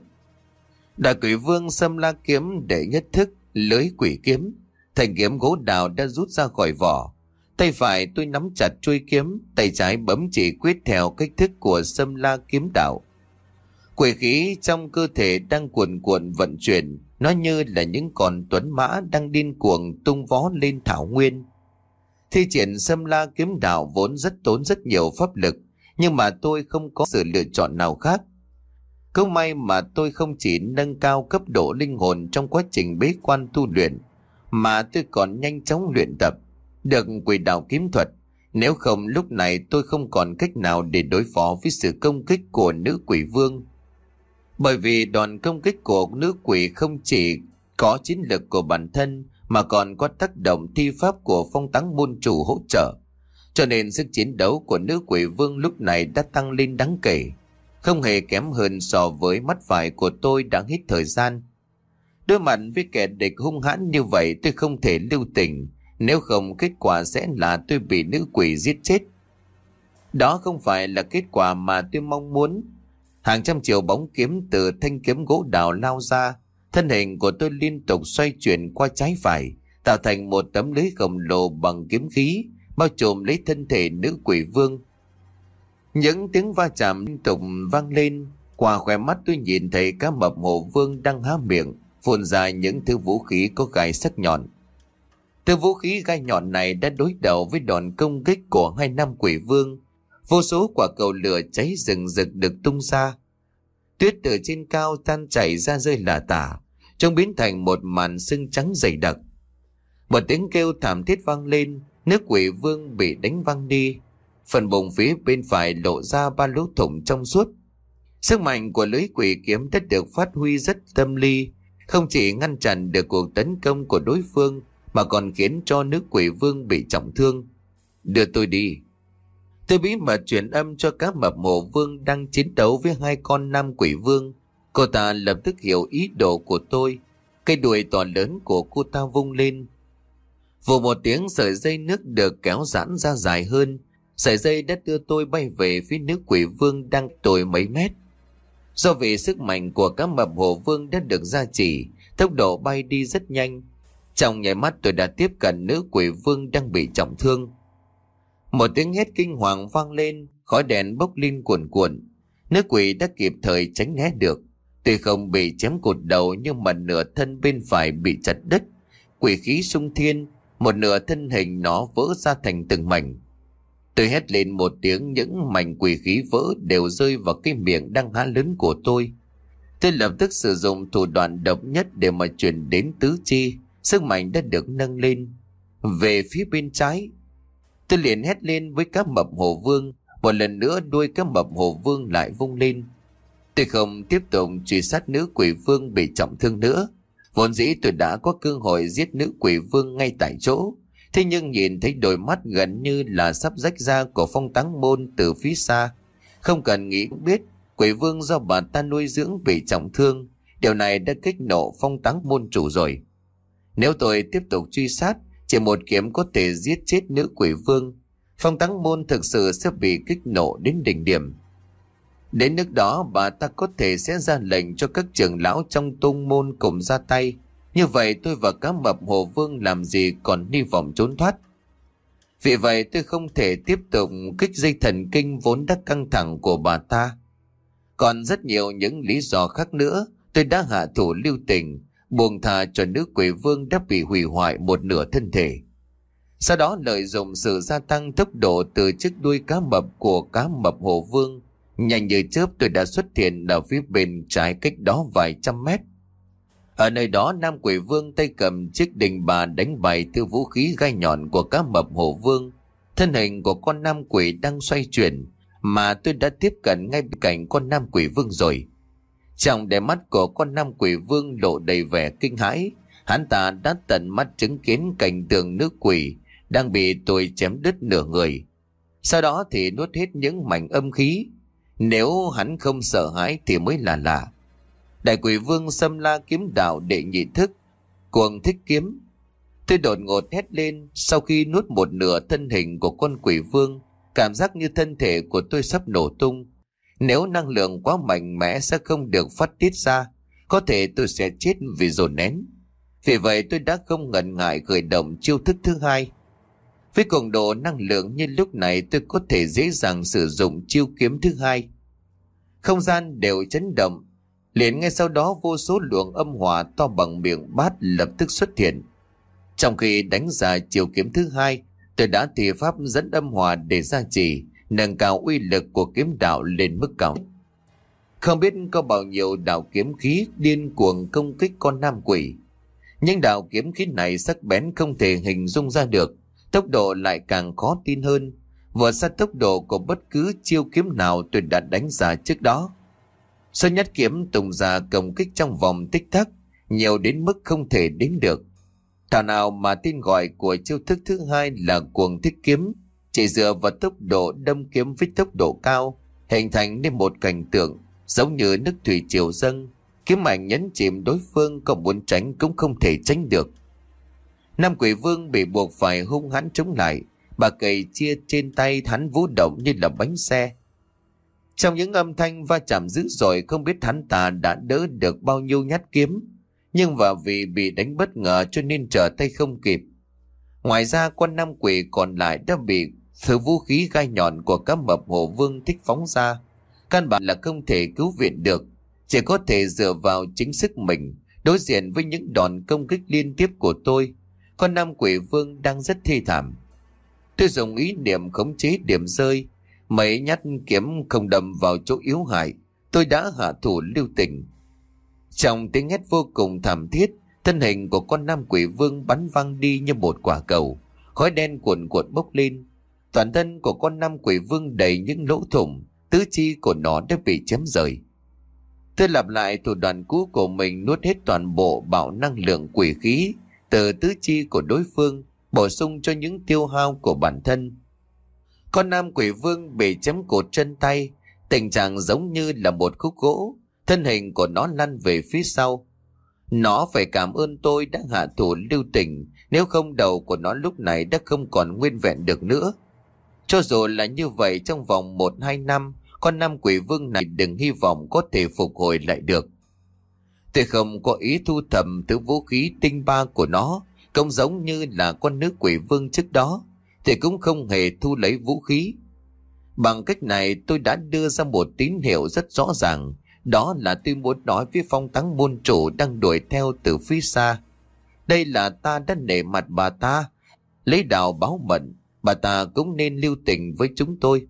Đại quỷ vương Sâm La kiếm để nhất thức lưới quỷ kiếm. Thanh kiếm gỗ đào đã rút ra khỏi vỏ. Tay phải tôi nắm chặt chuôi kiếm, tay trái bấm chỉ quyết theo cách thức của Sâm La kiếm đạo. Quỷ khí trong cơ thể đang cuồn cuộn vận chuyển, nó như là những con tuấn mã đang điên cuồng tung vó lên thảo nguyên. Thi triển Sâm La kiếm đạo vốn rất tốn rất nhiều pháp lực, nhưng mà tôi không có sự lựa chọn nào khác. Cũng may mà tôi không chỉ nâng cao cấp độ linh hồn trong quá trình bế quan tu luyện, mà tôi còn nhanh chóng luyện tập được quỷ đạo kiếm thuật. Nếu không lúc này tôi không còn cách nào để đối phó với sự công kích của nữ quỷ vương. Bởi vì đòn công kích của nữ quỷ không chỉ có chiến lực của bản thân mà còn có tác động thi pháp của Phong Táng môn chủ hỗ trợ. Cho nên sức chiến đấu của nữ quỷ vương lúc này đã tăng lên đáng kể, không hề kém hơn so với mắt phải của tôi đang hít thời gian. Đối mặt với kẻ địch hung hãn như vậy, tôi không thể lưu tình, nếu không kết quả sẽ là tôi bị nữ quỷ giết chết. Đó không phải là kết quả mà tôi mong muốn. Hàng trăm triệu bóng kiếm từ thanh kiếm gỗ đào lao ra, Thân hình của tôi liên tục xoay chuyển qua trái phải, tạo thành một tấm lưới khổng lồ bằng kiếm khí, bao trùm lấy thân thể nữ quỷ vương. Những tiếng va chạm liên tục vang lên. Qua khóe mắt tôi nhìn thấy cá mập hồ vương đang há miệng, phun ra những thứ vũ khí có gai sắc nhọn. Thứ vũ khí gai nhọn này đã đối đầu với đòn công kích của hai nam quỷ vương. Vô số quả cầu lửa cháy rừng rực được tung ra. Tuyết từ trên cao tan chảy ra rơi lả tả, trông biến thành một màn sương trắng dày đặc. Một tiếng kêu thảm thiết vang lên, nước quỷ vương bị đánh văng đi. Phần bụng phía bên phải lộ ra ba lỗ thủng trong suốt. Sức mạnh của lưới quỷ kiếm đã được phát huy rất tâm ly, không chỉ ngăn chặn được cuộc tấn công của đối phương mà còn khiến cho nước quỷ vương bị trọng thương. Đưa tôi đi. Tôi bí mật truyền âm cho cá mập hồ vương đang chiến đấu với hai con nam quỷ vương. Cô ta lập tức hiểu ý đồ của tôi. Cây đuôi to lớn của cô ta vung lên. Vù một tiếng, sợi dây nước được kéo giãn ra dài hơn. Sợi dây đã đưa tôi bay về phía nữ quỷ vương đang trồi mấy mét. Do vì sức mạnh của cá mập hồ vương đã được gia trì, tốc độ bay đi rất nhanh. Trong nháy mắt tôi đã tiếp cận nữ quỷ vương đang bị trọng thương. Một tiếng hét kinh hoàng vang lên, khói đèn bốc lên cuồn cuộn. Nữ quỷ đã kịp thời tránh né được. Tuy không bị chém cụt đầu nhưng mà nửa thân bên phải bị chặt đứt. Quỷ khí xung thiên, một nửa thân hình nó vỡ ra thành từng mảnh. Tôi hét lên một tiếng, những mảnh quỷ khí vỡ đều rơi vào cái miệng đang há lớn của tôi. Tôi lập tức sử dụng thủ đoạn độc nhất để mà truyền đến tứ chi. Sức mạnh đã được nâng lên. Về phía bên trái, tôi liền hét lên với cá mập hồ vương. Một lần nữa đuôi cá mập hồ vương lại vung lên. Tôi không tiếp tục truy sát nữ quỷ vương bị trọng thương nữa. Vốn dĩ tôi đã có cơ hội giết nữ quỷ vương ngay tại chỗ. Thế nhưng nhìn thấy đôi mắt gần như là sắp rách ra của Phong Táng Môn từ phía xa, không cần nghĩ cũng biết quỷ vương do bà ta nuôi dưỡng bị trọng thương. Điều này đã kích nộ Phong Táng Môn chủ rồi. Nếu tôi tiếp tục truy sát, chỉ một kiếm có thể giết chết nữ quỷ vương. Phong Táng Môn thực sự sẽ bị kích nộ đến đỉnh điểm. Đến nước đó bà ta có thể sẽ ra lệnh cho các trưởng lão trong tông môn cùng ra tay. Như vậy tôi và cá mập hồ vương làm gì còn hy vọng trốn thoát. Vì vậy tôi không thể tiếp tục kích dây thần kinh vốn đã căng thẳng của bà ta. Còn rất nhiều những lý do khác nữa, tôi đã hạ thủ lưu tình, buông thà cho nữ quỷ vương đã bị hủy hoại một nửa thân thể. Sau đó lợi dụng sự gia tăng tốc độ từ chiếc đuôi cá mập của cá mập hồ vương, nhanh như chớp tôi đã xuất hiện ở phía bên trái cách đó vài trăm mét. Ở nơi đó nam quỷ vương tay cầm chiếc đình bà đánh bại thứ vũ khí gai nhọn của cá mập hồ vương. Thân hình của con nam quỷ đang xoay chuyển, mà tôi đã tiếp cận ngay bên cạnh con nam quỷ vương rồi. Trong đôi mắt của con nam quỷ vương lộ đầy vẻ kinh hãi. Hắn ta đã tận mắt chứng kiến cảnh tượng nữ quỷ đang bị tôi chém đứt nửa người. Sau đó thì nuốt hết những mảnh âm khí. Nếu hắn không sợ hãi thì mới là lạ. Đại quỷ vương xâm la kiếm đạo đệ nhị thức, cuồng thích kiếm. Tôi đột ngột hét lên sau khi nuốt một nửa thân hình của con quỷ vương. Cảm giác như thân thể của tôi sắp nổ tung. Nếu năng lượng quá mạnh mẽ sẽ không được phát tiết ra, có thể tôi sẽ chết vì dồn nén. Vì vậy tôi đã không ngần ngại khởi động chiêu thức thứ hai. Với cường độ năng lượng như lúc này, tôi có thể dễ dàng sử dụng chiêu kiếm thứ hai. Không gian đều chấn động. Liền ngay sau đó vô số luồng âm hỏa to bằng miệng bát lập tức xuất hiện. Trong khi đánh ra chiêu kiếm thứ hai, tôi đã thi pháp dẫn âm hỏa để gia trì, nâng cao uy lực của kiếm đạo lên mức cao. Không biết có bao nhiêu đạo kiếm khí điên cuồng công kích con nam quỷ. Nhưng đạo kiếm khí này sắc bén không thể hình dung ra được, tốc độ lại càng khó tin hơn, vượt xa tốc độ của bất cứ chiêu kiếm nào tôi đã đánh ra trước đó. Số nhát kiếm tung ra công kích trong vòng tích tắc, nhiều đến mức không thể đếm được. Thảo nào mà tên gọi của chiêu thức thứ hai là cuồng thích kiếm, chỉ dựa vào tốc độ đâm kiếm với tốc độ cao, hình thành nên một cảnh tượng giống như nước thủy triều dâng, kiếm mạnh nhấn chìm đối phương, còn muốn tránh cũng không thể tránh được. Nam quỷ vương bị buộc phải hung hãn chống lại, bà cày chia trên tay hắn vũ động như là bánh xe. Trong những âm thanh va chạm dữ dội, không biết hắn ta đã đỡ được bao nhiêu nhát kiếm. nhưng và vì bị đánh bất ngờ cho nên trở tay không kịp. Ngoài ra con nam quỷ còn lại đã bị thứ vũ khí gai nhọn của cá mập Hổ Vương thích phóng ra, căn bản là không thể cứu viện được, chỉ có thể dựa vào chính sức mình đối diện với những đòn công kích liên tiếp của tôi. Con nam quỷ vương đang rất thê thảm. Tôi dùng ý niệm khống chế điểm rơi, mấy nhát kiếm không đâm vào chỗ yếu hại, tôi đã hạ thủ lưu tình. Trong tiếng hét vô cùng thảm thiết, thân hình của con nam quỷ vương bắn văng đi như một quả cầu, khói đen cuồn cuộn bốc lên. Toàn thân của con nam quỷ vương đầy những lỗ thủng, tứ chi của nó đã bị chém rời. Tôi lặp lại thủ đoạn cũ của mình, nuốt hết toàn bộ bạo năng lượng quỷ khí từ tứ chi của đối phương, bổ sung cho những tiêu hao của bản thân. Con nam quỷ vương bị chém cột chân tay, tình trạng giống như là một khúc gỗ, thân hình của nó lăn về phía sau. Nó phải cảm ơn tôi đã hạ thủ lưu tình, nếu không đầu của nó lúc này đã không còn nguyên vẹn được nữa. Cho dù là như vậy, trong vòng một hai năm, con nam quỷ vương này đừng hy vọng có thể phục hồi lại được. Tôi không có ý thu thập thứ vũ khí tinh ba của nó, cũng giống như là con nữ quỷ vương trước đó, thì cũng không hề thu lấy vũ khí. Bằng cách này tôi đã đưa ra một tín hiệu rất rõ ràng, đó là tôi muốn nói với Phong Thắng môn chủ đang đuổi theo từ phía xa. Đây là ta đã nể mặt bà ta, lấy đạo báo mận, bà ta cũng nên lưu tình với chúng tôi.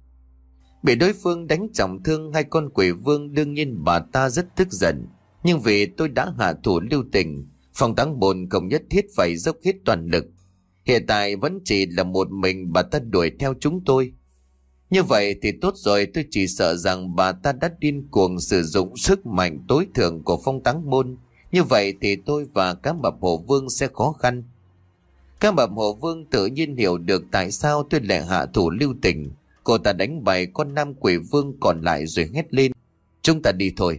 Bị đối phương đánh trọng thương hai con quỷ vương, đương nhiên bà ta rất tức giận, nhưng vì tôi đã hạ thủ lưu tình, Phong Thắng môn không nhất thiết phải dốc hết toàn lực. Hiện tại vẫn chỉ là một mình bà ta đuổi theo chúng tôi. Như vậy thì tốt rồi, tôi chỉ sợ rằng bà ta đã điên cuồng sử dụng sức mạnh tối thượng của Phong Thắng môn. Như vậy thì tôi và cá mập Hổ Vương sẽ khó khăn. Cá mập Hổ Vương tự nhiên hiểu được tại sao tôi lại hạ thủ lưu tình. Cô ta đánh bại con nam quỷ vương còn lại rồi hét lên: chúng ta đi thôi.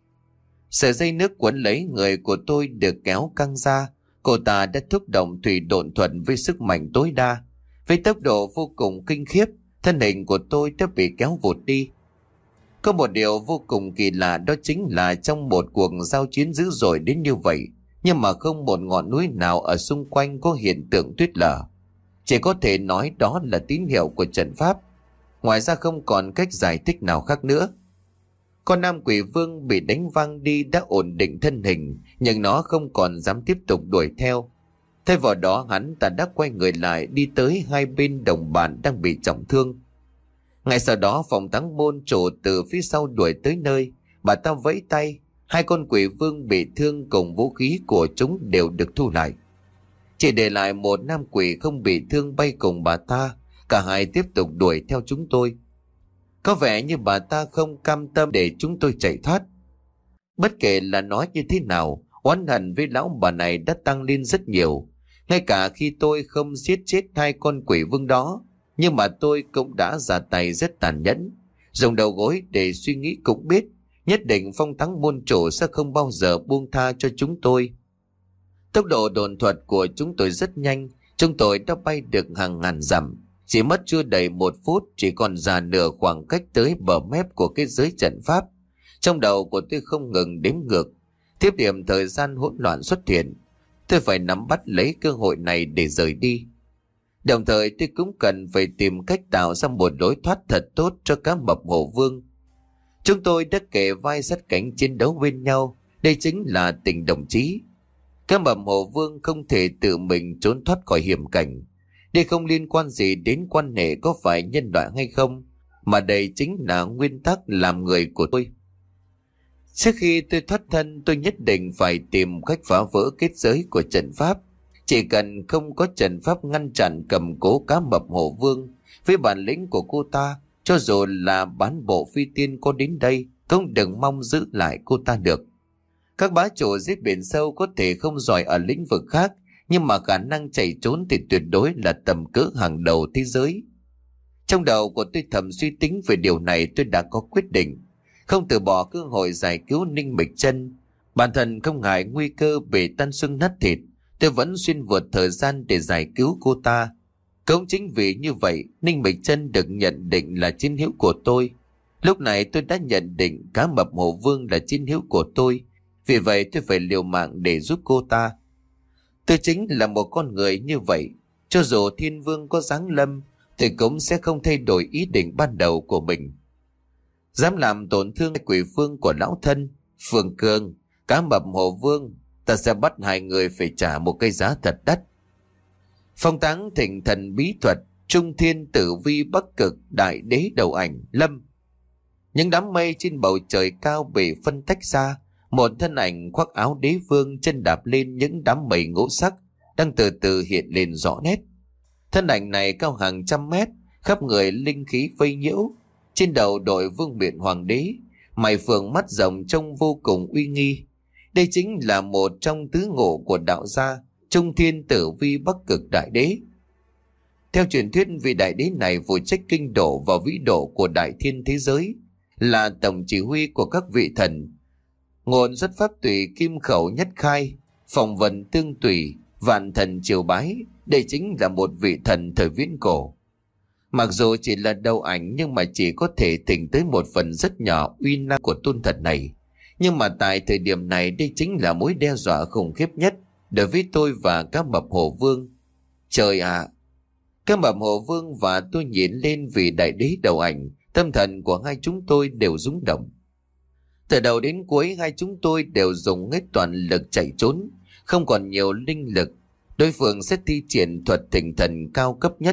Sợi dây nước quấn lấy người của tôi được kéo căng ra. Cô ta đã thúc động thủy độn thuật với sức mạnh tối đa. Với tốc độ vô cùng kinh khiếp, thân hình của tôi đã bị kéo vụt đi. Có một điều vô cùng kỳ lạ, đó chính là trong một cuộc giao chiến dữ dội đến như vậy, nhưng mà không một ngọn núi nào ở xung quanh có hiện tượng tuyết lở. Chỉ có thể nói đó là tín hiệu của trận pháp. Ngoài ra không còn cách giải thích nào khác nữa. Con nam quỷ vương bị đánh văng đi đã ổn định thân hình, nhưng nó không còn dám tiếp tục đuổi theo. Thay vào đó hắn ta đã quay người lại, đi tới hai bên đồng bạn đang bị trọng thương. Ngay sau đó Phong Thắng môn chủ từ phía sau đuổi tới nơi, bà ta vẫy tay, hai con quỷ vương bị thương cùng vũ khí của chúng đều được thu lại. Chỉ để lại một nam quỷ không bị thương bay cùng bà ta, cả hai tiếp tục đuổi theo chúng tôi. Có vẻ như bà ta không cam tâm để chúng tôi chạy thoát. Bất kể là nói như thế nào, oán hận với lão bà này đã tăng lên rất nhiều. Ngay cả khi tôi không giết chết hai con quỷ vương đó, nhưng mà tôi cũng đã ra tay rất tàn nhẫn. Dùng đầu gối để suy nghĩ cũng biết, nhất định Phong Thắng môn chủ sẽ không bao giờ buông tha cho chúng tôi. Tốc độ đồn thuật của chúng tôi rất nhanh, chúng tôi đã bay được hàng ngàn dặm. Chỉ mất chưa đầy một phút, chỉ còn già nửa khoảng cách tới bờ mép của cái giới trận pháp. Trong đầu của tôi không ngừng đếm ngược. Tiếp điểm thời gian hỗn loạn xuất hiện. Tôi phải nắm bắt lấy cơ hội này để rời đi. Đồng thời tôi cũng cần phải tìm cách tạo ra một lối thoát thật tốt cho cá mập Hổ Vương. Chúng tôi đã kề vai sát cánh chiến đấu bên nhau. Đây chính là tình đồng chí. Cá mập Hổ Vương không thể tự mình trốn thoát khỏi hiểm cảnh. Đây không liên quan gì đến quan hệ có phải nhân loại hay không, mà đây chính là nguyên tắc làm người của tôi. Trước khi tôi thoát thân, tôi nhất định phải tìm cách phá vỡ kết giới của trận pháp. Chỉ cần không có trận pháp ngăn chặn cầm cố cá mập Hổ Vương, với bản lĩnh của cô ta, cho dù là bán bộ phi tiên có đến đây, cũng đừng mong giữ lại cô ta được. Các bá chủ giết biển sâu có thể không giỏi ở lĩnh vực khác, nhưng mà khả năng chạy trốn thì tuyệt đối là tầm cỡ hàng đầu thế giới. Trong đầu của tôi thầm suy tính về điều này, tôi đã có quyết định không từ bỏ cơ hội giải cứu Ninh Mịch Chân. Bản thân không ngại nguy cơ bị tan xương nát thịt, tôi vẫn xuyên vượt thời gian để giải cứu cô ta. Cũng chính vì như vậy, Ninh Mịch Chân được nhận định là chiến hữu của tôi. Lúc này tôi đã nhận định cá mập Hổ Vương là chiến hữu của tôi, Vì vậy tôi phải liều mạng để giúp cô ta. Tôi chính là một con người như vậy. Cho dù thiên vương có giáng lâm, thì cũng sẽ không thay đổi ý định ban đầu của mình. Dám làm tổn thương quỷ vương của lão thân Phương Cương, Cá Mập Hồ Vương, ta sẽ bắt hai người phải trả một cái giá thật đắt. Phong táng thịnh thần bí thuật, trung thiên tử vi bắc cực, đại đế đầu ảnh lâm. Những đám mây trên bầu trời cao bị phân tách ra. Một thân ảnh khoác áo đế vương, chân đạp lên những đám mây ngũ sắc, đang từ từ hiện lên rõ nét. Thân ảnh này cao hàng trăm mét, khắp người linh khí vây nhiễu. Trên đầu đội vương miện hoàng đế, mày phượng mắt rồng trông vô cùng uy nghi. Đây chính là một trong tứ ngộ của đạo gia, trung thiên tử vi bắc cực đại đế. Theo truyền thuyết, vị đại đế này phụ trách kinh độ và vĩ độ của đại thiên thế giới, là tổng chỉ huy của các vị thần. Ngôn xuất pháp tùy, kim khẩu nhất khai, phòng vần tương tùy, vạn thần triều bái. Đây chính là một vị thần thời viễn cổ. Mặc dù chỉ là đầu ảnh, nhưng mà chỉ có thể thỉnh tới một phần rất nhỏ uy năng của tôn thần này. Nhưng mà tại thời điểm này, đây chính là mối đe dọa khủng khiếp nhất đối với tôi và Cá Mập Hồ Vương. Trời ạ! À, Cá Mập Hồ Vương và tôi nhìn lên vị đại đế đầu ảnh, tâm thần của hai chúng tôi đều rung động. Từ đầu đến cuối, hai chúng tôi đều dùng hết toàn lực chạy trốn, không còn nhiều linh lực. Đối phương sẽ thi triển thuật thỉnh thần cao cấp nhất.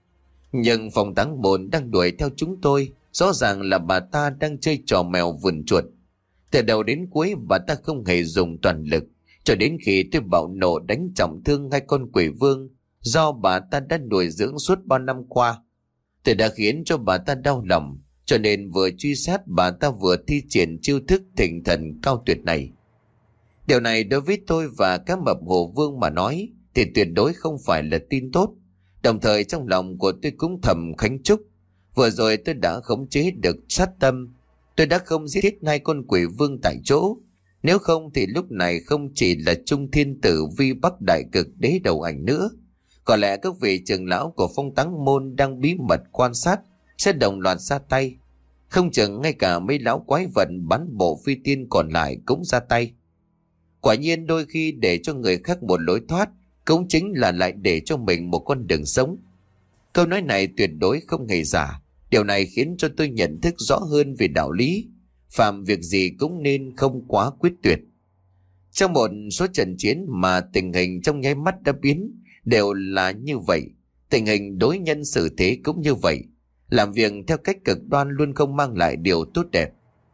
Nhưng Phong Táng Môn đang đuổi theo chúng tôi, rõ ràng là bà ta đang chơi trò mèo vườn chuột. Từ đầu đến cuối, bà ta không hề dùng toàn lực, cho đến khi tôi bạo nộ đánh trọng thương hai con quỷ vương do bà ta đã nuôi dưỡng suốt bao năm qua. Tôi đã khiến cho bà ta đau lòng, cho nên vừa truy sát bà ta vừa thi triển chiêu thức thỉnh thần cao tuyệt này. Điều này đối với tôi và Cá Mập Hồ Vương mà nói thì tuyệt đối không phải là tin tốt. Đồng thời trong lòng của tôi cũng thầm khánh chúc, vừa rồi tôi đã khống chế được sát tâm. Tôi đã không giết hết ngay con quỷ vương tại chỗ. Nếu không thì lúc này không chỉ là trung thiên tử vi bắc đại cực đế đầu ảnh nữa, có lẽ các vị trưởng lão của Phong Táng Môn đang bí mật quan sát sẽ đồng loạt ra tay. Không chừng ngay cả mấy lão quái vật bắn bộ phi tiên còn lại cũng ra tay. Quả nhiên đôi khi để cho người khác một lối thoát cũng chính là lại để cho mình một con đường sống. Câu nói này tuyệt đối không hề giả. Điều này khiến cho tôi nhận thức rõ hơn về đạo lý. Phạm việc gì cũng nên không quá quyết tuyệt. Trong một số trận chiến mà tình hình trong nháy mắt đã biến đều là như vậy. Tình hình đối nhân xử thế cũng như vậy. Làm việc theo cách cực đoan luôn không mang lại điều tốt đẹp.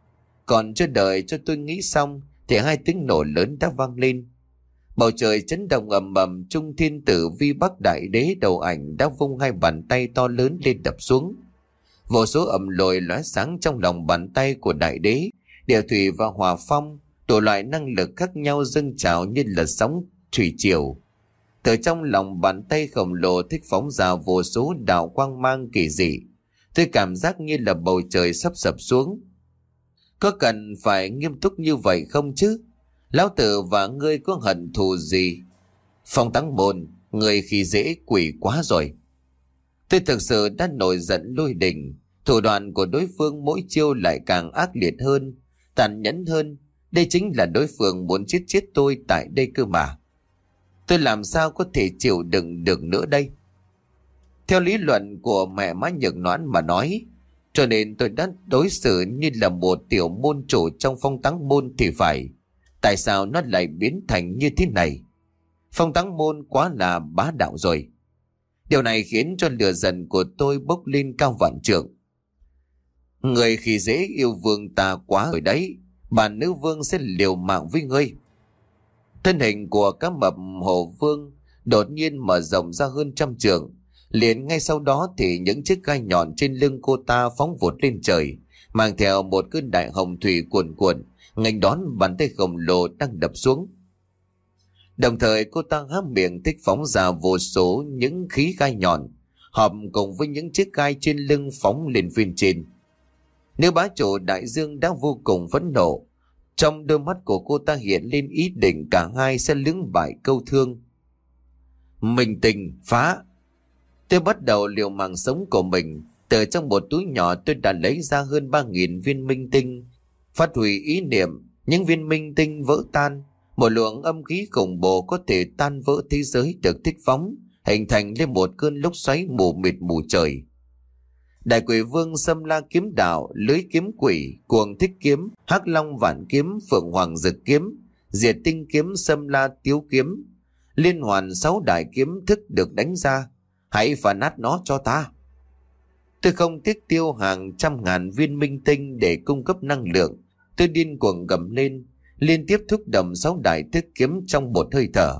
Còn chưa đợi cho tôi nghĩ xong thì hai tiếng nổ lớn đã vang lên. Bầu trời chấn động ầm ầm, trung thiên tử vi bắc đại đế đầu ảnh đã vung hai bàn tay to lớn lên đập xuống. Vô số ầm lồi lóe sáng trong lòng bàn tay của đại đế, địa thủy và hỏa phong, đủ loại năng lực khác nhau dâng trào như là sóng thủy triều. Từ trong lòng bàn tay khổng lồ thích phóng ra vô số đạo quang mang kỳ dị. Tôi cảm giác như là bầu trời sắp sập xuống. Có cần phải nghiêm túc như vậy không chứ? Lão tử và ngươi có hận thù gì? Phong Táng Môn, người khi dễ quỷ quá rồi. Tôi thực sự đã nổi giận lôi đình. Thủ đoạn của đối phương mỗi chiêu lại càng ác liệt hơn, tàn nhẫn hơn. Đây chính là đối phương muốn giết chết tôi tại đây cơ mà. Tôi làm sao có thể chịu đựng được nữa đây? Theo lý luận của mẹ má Nhược Noãn mà nói, cho nên tôi đã đối xử như là một tiểu môn chủ trong Phong Táng Môn thì phải. Tại sao nó lại biến thành như thế này? Phong Táng Môn quá là bá đạo rồi. Điều này khiến cho lửa giận của tôi bốc lên cao vạn trượng. Người khi dễ yêu vương ta quá rồi đấy. Bản nữ vương sẽ liều mạng với ngươi. Thân hình của Cá Mập Hồ Vương đột nhiên mở rộng ra hơn trăm trượng. Liền ngay sau đó thì những chiếc gai nhọn trên lưng cô ta phóng vụt lên trời, mang theo một cơn đại hồng thủy cuồn cuộn, nghênh đón bàn tay khổng lồ đang đập xuống. Đồng thời cô ta há miệng thích phóng ra vô số những khí gai nhọn, hợp cùng với những chiếc gai trên lưng phóng lên phía trên. Nếu bá chủ đại dương đã vô cùng phẫn nộ, trong đôi mắt của cô ta hiện lên ý định cả hai sẽ lưỡng bại câu thương. Mình tình phá. Tôi bắt đầu liều mạng sống của mình. Từ trong một túi nhỏ tôi đã lấy ra hơn ba nghìn viên minh tinh. Phát huy ý niệm, những viên minh tinh vỡ tan, một luồng âm khí khủng bố có thể tan vỡ thế giới được thích phóng, hình thành lên một cơn lốc xoáy mù mịt mù trời. Đại Quỷ Vương Xâm La kiếm đạo, Lưới kiếm quỷ, Cuồng thích kiếm, Hắc Long vạn kiếm, Phượng Hoàng dực kiếm, Diệt tinh kiếm, Xâm La tiếu kiếm, liên hoàn sáu đại kiếm thức được đánh ra. Hãy phá nát nó cho ta. Tôi không tiếc tiêu hàng trăm ngàn viên minh tinh để cung cấp năng lượng. Tôi điên cuồng gầm lên, liên tiếp thúc đẩy sáu đại thức kiếm trong một hơi thở.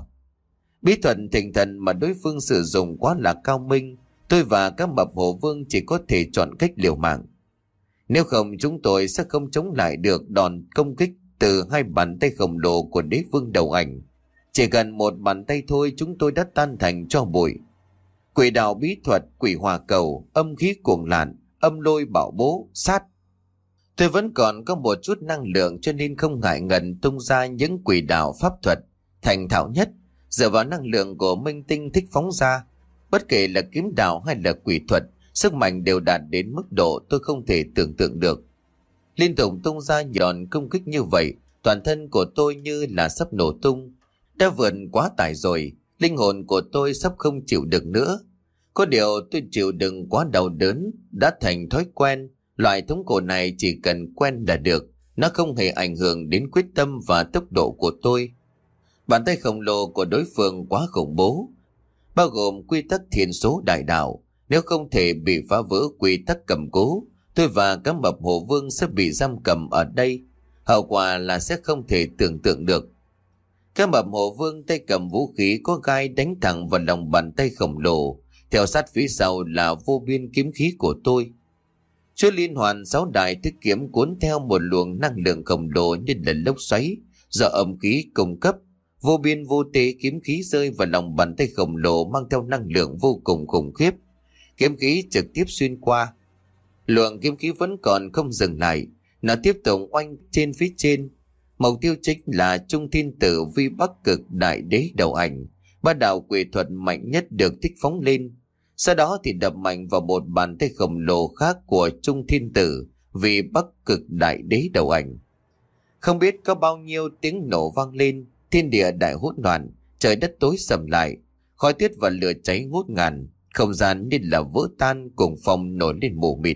Bí thuật thỉnh thần mà đối phương sử dụng quá là cao minh, tôi và các mập hổ vương chỉ có thể chọn cách liều mạng. Nếu không chúng tôi sẽ không chống lại được đòn công kích từ hai bàn tay khổng lồ của đế vương đầu ảnh. Chỉ cần một bàn tay thôi chúng tôi đã tan thành tro bụi. Quỷ đạo bí thuật, quỷ hòa cầu, âm khí cuồng lạn, âm lôi bảo bố, sát. Tôi vẫn còn có một chút năng lượng cho nên không ngại ngần tung ra những quỷ đạo pháp thuật thành thạo nhất, dựa vào năng lượng của minh tinh thích phóng ra. Bất kể là kiếm đạo hay là quỷ thuật, sức mạnh đều đạt đến mức độ tôi không thể tưởng tượng được. Liên tục tung ra nhọn công kích như vậy, toàn thân của tôi như là sắp nổ tung. Đã vượt quá tải rồi, linh hồn của tôi sắp không chịu được nữa. Có điều tôi chịu đựng quá đau đớn, đã thành thói quen. Loại thống khổ này chỉ cần quen là được, nó không hề ảnh hưởng đến quyết tâm và tốc độ của tôi. Bàn tay khổng lồ của đối phương quá khủng bố, bao gồm quy tắc thiên số đại đạo. Nếu không thể bị phá vỡ quy tắc cầm cố, tôi và các mập hổ vương sẽ bị giam cầm ở đây. Hậu quả là sẽ không thể tưởng tượng được. Các mập hổ vương tay cầm vũ khí có gai đánh thẳng vào lòng bàn tay khổng lồ. Theo sát phía sau là vô biên kiếm khí của tôi. Chuỗi liên hoàn sáu đại thức kiếm cuốn theo một luồng năng lượng khổng lồ như là lốc xoáy do âm khí cung cấp. Vô biên vô tế kiếm khí rơi vào lòng bàn tay khổng lồ mang theo năng lượng vô cùng khủng khiếp. Kiếm khí trực tiếp xuyên qua. Luồng kiếm khí vẫn còn không dừng lại, nó tiếp tục oanh trên phía trên. Mục tiêu chính là Trung Thiên Tử Vi Bắc Cực Đại Đế đầu ảnh, ba đạo quỷ thuật mạnh nhất được thích phóng lên. Sau đó thì đập mạnh vào một bàn tay khổng lồ khác của Trung Thiên Tử vì Bắc Cực Đại Đế đầu ảnh. Không biết có bao nhiêu tiếng nổ vang lên, thiên địa đại hỗn loạn, trời đất tối sầm lại, khói tuyết và lửa cháy ngút ngàn, không gian như là vỡ tan, cùng phong nổi lên mù mịt.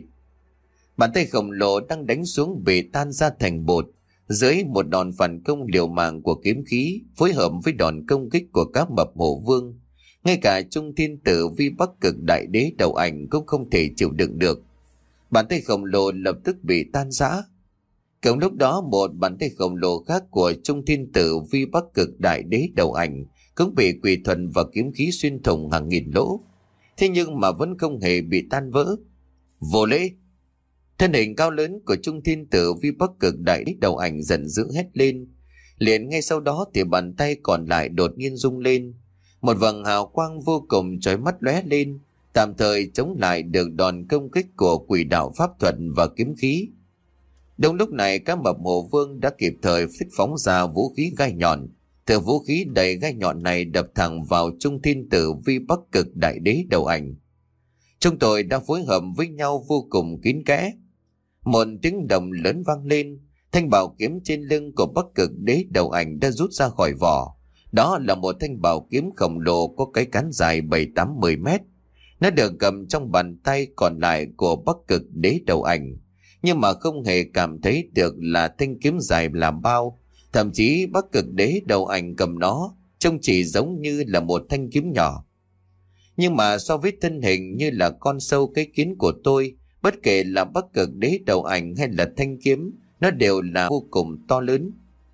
Bàn tay khổng lồ đang đánh xuống bị tan ra thành bột, dưới một đòn phản công liều mạng của kiếm khí phối hợp với đòn công kích của các mập hổ vương. Ngay cả Trung Thiên Tử Vi Bắc Cực Đại Đế đầu ảnh cũng không thể chịu đựng được. Bàn tay khổng lồ lập tức bị tan rã. Cùng lúc đó một bàn tay khổng lồ khác của Trung Thiên Tử Vi Bắc Cực Đại Đế đầu ảnh cũng bị quỷ thuật và kiếm khí xuyên thủng hàng nghìn lỗ. Thế nhưng mà vẫn không hề bị tan vỡ. Vô lễ! Thân hình cao lớn của Trung Thiên Tử Vi Bắc Cực Đại Đế đầu ảnh giận dữ hét lên. Liền ngay sau đó thì bàn tay còn lại đột nhiên rung lên. Một vầng hào quang vô cùng chói mắt lóe lên, tạm thời chống lại được đòn công kích của quỷ đạo pháp thuật và kiếm khí. Đúng lúc này các mập hổ vương đã kịp thời phích phóng ra vũ khí gai nhọn. Từ vũ khí đầy gai nhọn này đập thẳng vào Trung Thiên Tử Vi Bắc Cực Đại Đế đầu ảnh. Chúng tôi đã phối hợp với nhau vô cùng kín kẽ. Một tiếng động lớn vang lên, thanh bảo kiếm trên lưng của Bắc Cực Đế đầu ảnh đã rút ra khỏi vỏ. Đó là một thanh bảo kiếm khổng lồ có cái cán dài bảy tám mười mét. Nó được cầm trong bàn tay còn lại của Bắc Cực Đế đầu ảnh, nhưng mà không hề cảm thấy được là thanh kiếm dài làm bao. Thậm chí Bắc Cực Đế đầu ảnh cầm nó trông chỉ giống như là một thanh kiếm nhỏ. Nhưng mà so với thân hình như là con sâu cái kiến của tôi, bất kể là Bắc Cực Đế đầu ảnh hay là thanh kiếm, nó đều là vô cùng to lớn.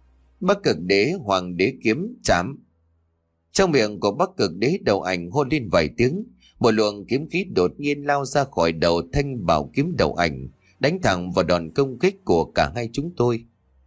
Bắc Cực Đế Hoàng Đế kiếm chạm. Trong miệng của Bắc Cực Đế đầu ảnh hô lên vài tiếng, một luồng kiếm khí đột nhiên lao ra khỏi đầu thanh bảo kiếm đầu ảnh, đánh thẳng vào đòn công kích của cả hai chúng tôi.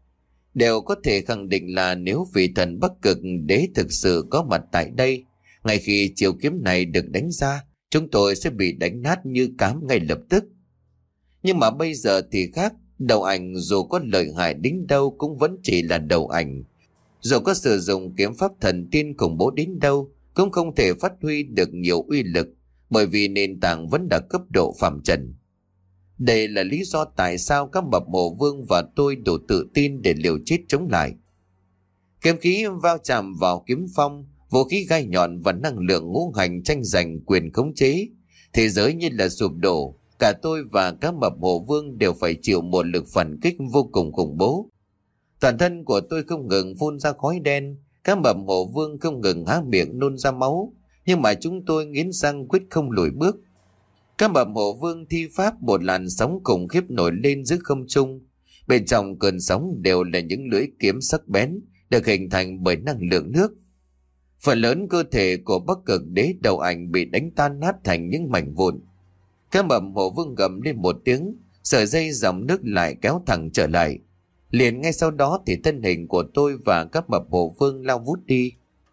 Đều có thể khẳng định là nếu vị thần Bắc Cực Đế thực sự có mặt tại đây, ngay khi chiêu kiếm này được đánh ra, chúng tôi sẽ bị đánh nát như cám ngay lập tức. Nhưng mà bây giờ thì khác, đầu ảnh dù có lợi hại đến đâu cũng vẫn chỉ là đầu ảnh. Dù có sử dụng kiếm pháp thần tiên khủng bố đến đâu cũng không thể phát huy được nhiều uy lực, bởi vì nền tảng vẫn là cấp độ phàm trần. Đây là lý do tại sao các mập Hồ Vương và tôi đủ tự tin để liều chết chống lại. Kiếm khí va chạm vào kiếm phong, vũ khí gai nhọn và năng lượng ngũ hành tranh giành quyền khống chế. Thế giới như là sụp đổ, cả tôi và các mập Hồ Vương đều phải chịu một lực phản kích vô cùng khủng bố. Toàn thân của tôi không ngừng phun ra khói đen, các mập Hồ Vương không ngừng há miệng nôn ra máu, nhưng mà chúng tôi nghiến răng quyết không lùi bước. Các mập Hồ Vương thi pháp, một làn sóng khủng khiếp nổi lên giữa không trung. Bên trong cơn sóng đều là những lưỡi kiếm sắc bén được hình thành bởi năng lượng nước. Phần lớn cơ thể của Bắc Cực Đế Đầu Ảnh bị đánh tan nát thành những mảnh vụn. Các mập Hồ Vương gầm lên một tiếng, sợi dây dòng nước lại kéo thẳng trở lại. Liền ngay sau đó thì thân hình của tôi và các mập Hồ Vương lao vút đi.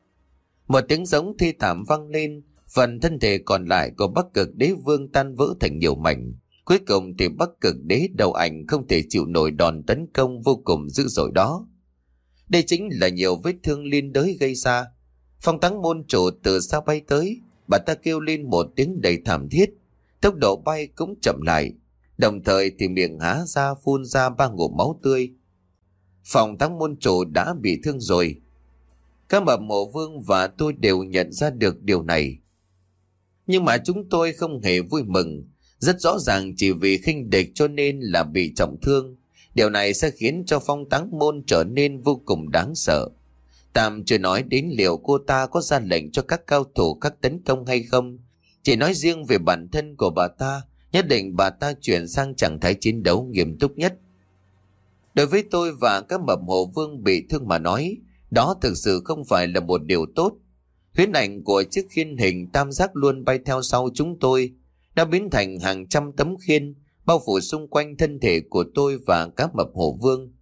Một tiếng giống thi thảm vang lên, phần thân thể còn lại của Bắc Cực Đế Vương tan vỡ thành nhiều mảnh. Cuối cùng thì Bắc Cực Đế Đầu Ảnh không thể chịu nổi đòn tấn công vô cùng dữ dội đó. Đây chính là nhiều vết thương liên đới gây ra. Phong Thắng môn chủ từ xa bay tới, bà ta kêu lên một tiếng đầy thảm thiết, tốc độ bay cũng chậm lại, đồng thời thì miệng há ra phun ra ba ngụm máu tươi. Phong Thắng môn chủ đã bị thương rồi. Các mập Hồ Vương và tôi đều nhận ra được điều này. Nhưng mà chúng tôi không hề vui mừng. Rất rõ ràng chỉ vì khinh địch cho nên là bị trọng thương. Điều này sẽ khiến cho Phong Thắng môn trở nên vô cùng đáng sợ. Tạm chưa nói đến liệu cô ta có ra lệnh cho các cao thủ các tấn công hay không. Chỉ nói riêng về bản thân của bà ta, nhất định bà ta chuyển sang trạng thái chiến đấu nghiêm túc nhất. Đối với tôi và các mập Hồ Vương bị thương mà nói, đó thực sự không phải là một điều tốt. Huyễn ảnh của chiếc khiên hình tam giác luôn bay theo sau chúng tôi đã biến thành hàng trăm tấm khiên bao phủ xung quanh thân thể của tôi và các mập Hồ Vương.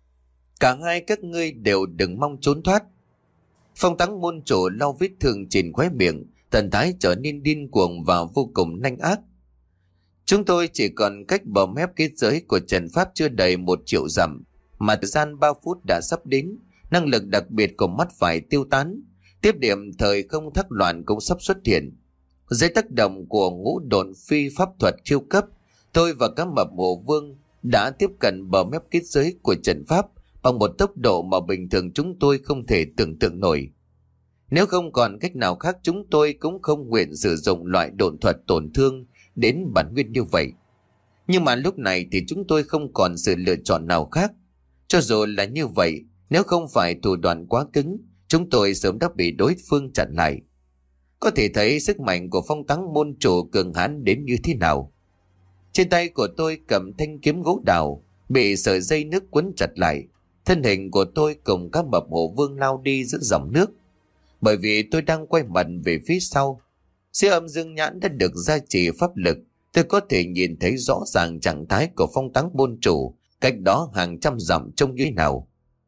Cả hai các ngươi đều đừng mong trốn thoát. Phong Thắng môn chủ lau vết thương trên khóe miệng, thần thái trở nên điên cuồng và vô cùng nanh ác. Chúng tôi chỉ còn cách bờ mép kết giới của trận pháp chưa đầy một triệu dặm, mà thời gian ba phút đã sắp đến. Năng lực đặc biệt của mắt phải tiêu tán, tiếp điểm thời không thắc loạn cũng sắp xuất hiện. Dưới tác động của ngũ độn phi pháp thuật siêu cấp, tôi và các mập Hồ Vương đã tiếp cận bờ mép kết giới của trận pháp bằng một tốc độ mà bình thường chúng tôi không thể tưởng tượng nổi. Nếu không còn cách nào khác, chúng tôi cũng không nguyện sử dụng loại độn thuật tổn thương đến bản nguyên như vậy. Nhưng mà lúc này thì chúng tôi không còn sự lựa chọn nào khác. Cho dù là như vậy, nếu không phải thủ đoạn quá cứng, chúng tôi sớm đã bị đối phương chặn lại. Có thể thấy sức mạnh của Phong Thắng môn chủ cường hãn đến như thế nào. Trên tay của tôi cầm thanh kiếm gỗ đào, bị sợi dây nước quấn chặt lại. Thân hình của tôi cùng các mập Hồ Vương lao đi giữa dòng nước. Bởi vì tôi đang quay mặt về phía sau, siêu âm dương nhãn đã được gia trì pháp lực, tôi có thể nhìn thấy rõ ràng trạng thái của Phong Thắng môn chủ cách đó hàng trăm dặm trông như thế nào.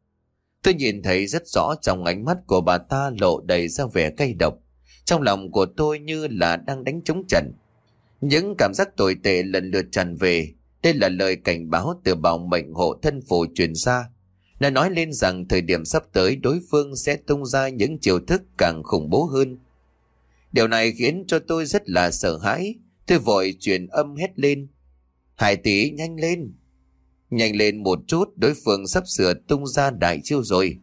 Tôi nhìn thấy rất rõ trong ánh mắt của bà ta lộ đầy ra vẻ cay độc. Trong lòng của tôi như là đang đánh trống trận. Những cảm giác tồi tệ lần lượt tràn về. Đây là lời cảnh báo từ bảo mệnh hộ thân phù truyền ra. Nó nói lên rằng thời điểm sắp tới đối phương sẽ tung ra những chiêu thức càng khủng bố hơn. Điều này khiến cho tôi rất là sợ hãi. Tôi vội truyền âm hét lên: Hải tỷ, nhanh lên! Nhanh lên một chút, đối phương sắp sửa tung ra đại chiêu rồi.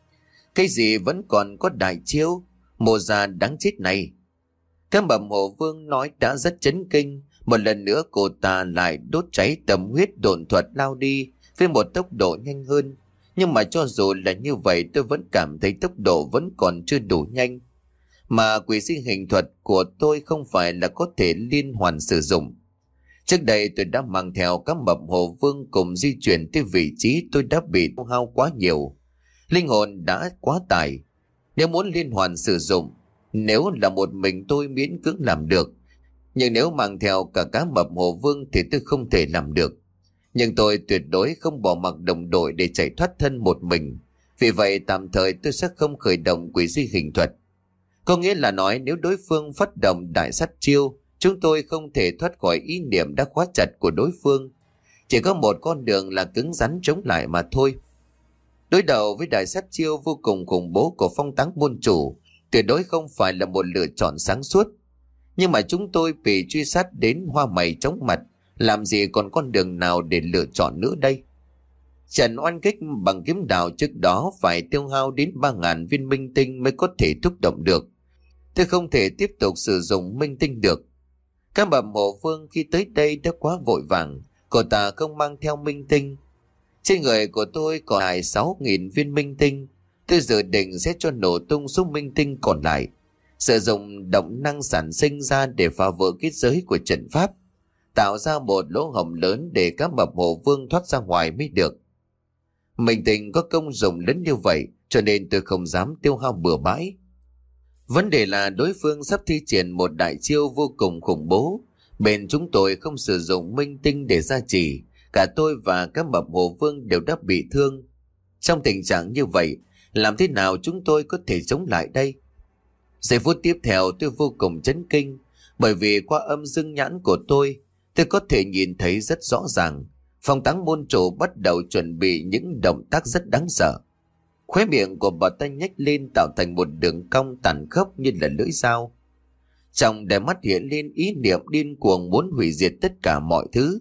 Cái gì vẫn còn có đại chiêu? Mồ già đáng chết này! Các mập Hồ Vương nói đã rất chấn kinh. Một lần nữa cô ta lại đốt cháy tâm huyết độn thuật lao đi với một tốc độ nhanh hơn. Nhưng mà cho dù là như vậy, tôi vẫn cảm thấy tốc độ vẫn còn chưa đủ nhanh. Mà quỷ sinh hình thuật của tôi không phải là có thể liên hoàn sử dụng. Trước đây tôi đã mang theo các mập Hồ Vương cùng di chuyển tới vị trí tôi đã bị tiêu hao quá nhiều. Linh hồn đã quá tải. Nếu muốn liên hoàn sử dụng, nếu là một mình tôi miễn cưỡng làm được. Nhưng nếu mang theo cả các mập Hồ Vương thì tôi không thể làm được. Nhưng tôi tuyệt đối không bỏ mặc đồng đội để chạy thoát thân một mình. Vì vậy tạm thời tôi sẽ không khởi động quỷ di hình thuật. Có nghĩa là nói nếu đối phương phát động đại sát chiêu, chúng tôi không thể thoát khỏi ý niệm đã khóa chặt của đối phương. Chỉ có một con đường là cứng rắn chống lại mà thôi. Đối đầu với đại sát chiêu vô cùng khủng bố của Phong Thắng môn chủ, tuyệt đối không phải là một lựa chọn sáng suốt. Nhưng mà chúng tôi bị truy sát đến hoa mày chóng mặt, Làm gì còn con đường nào để lựa chọn nữa đây? Trận oanh kích bằng kiếm đạo trước đó phải tiêu hao đến ba ngàn viên minh tinh mới có thể thúc động được. Tôi không thể tiếp tục sử dụng minh tinh được. Các bậc hộ vương khi tới đây đã quá vội vàng, cô ta không mang theo minh tinh. Trên người của tôi còn lại sáu nghìn viên minh tinh. Tôi dự định sẽ cho nổ tung số minh tinh còn lại, sử dụng động năng sản sinh ra để phá vỡ kết giới của trận pháp, tạo ra một lỗ hổng lớn để các bậc hộ vương thoát ra ngoài mới được. Minh tinh có công dụng lớn như vậy, cho nên tôi không dám tiêu hao bừa bãi. Vấn đề là đối phương sắp thi triển một đại chiêu vô cùng khủng bố. Bên chúng tôi không sử dụng minh tinh để gia trì, cả tôi và các bậc hộ vương đều đã bị thương. Trong tình trạng như vậy, làm thế nào chúng tôi có thể chống lại đây? Giây phút tiếp theo tôi vô cùng chấn kinh, bởi vì qua âm dương nhãn của tôi, tôi có thể nhìn thấy rất rõ ràng. Phong Táng môn chủ bắt đầu chuẩn bị những động tác rất đáng sợ. Khóe miệng của bà ta nhếch lên tạo thành một đường cong tàn khốc như là lưỡi dao. Trong đáy mắt hiện lên ý niệm điên cuồng muốn hủy diệt tất cả mọi thứ.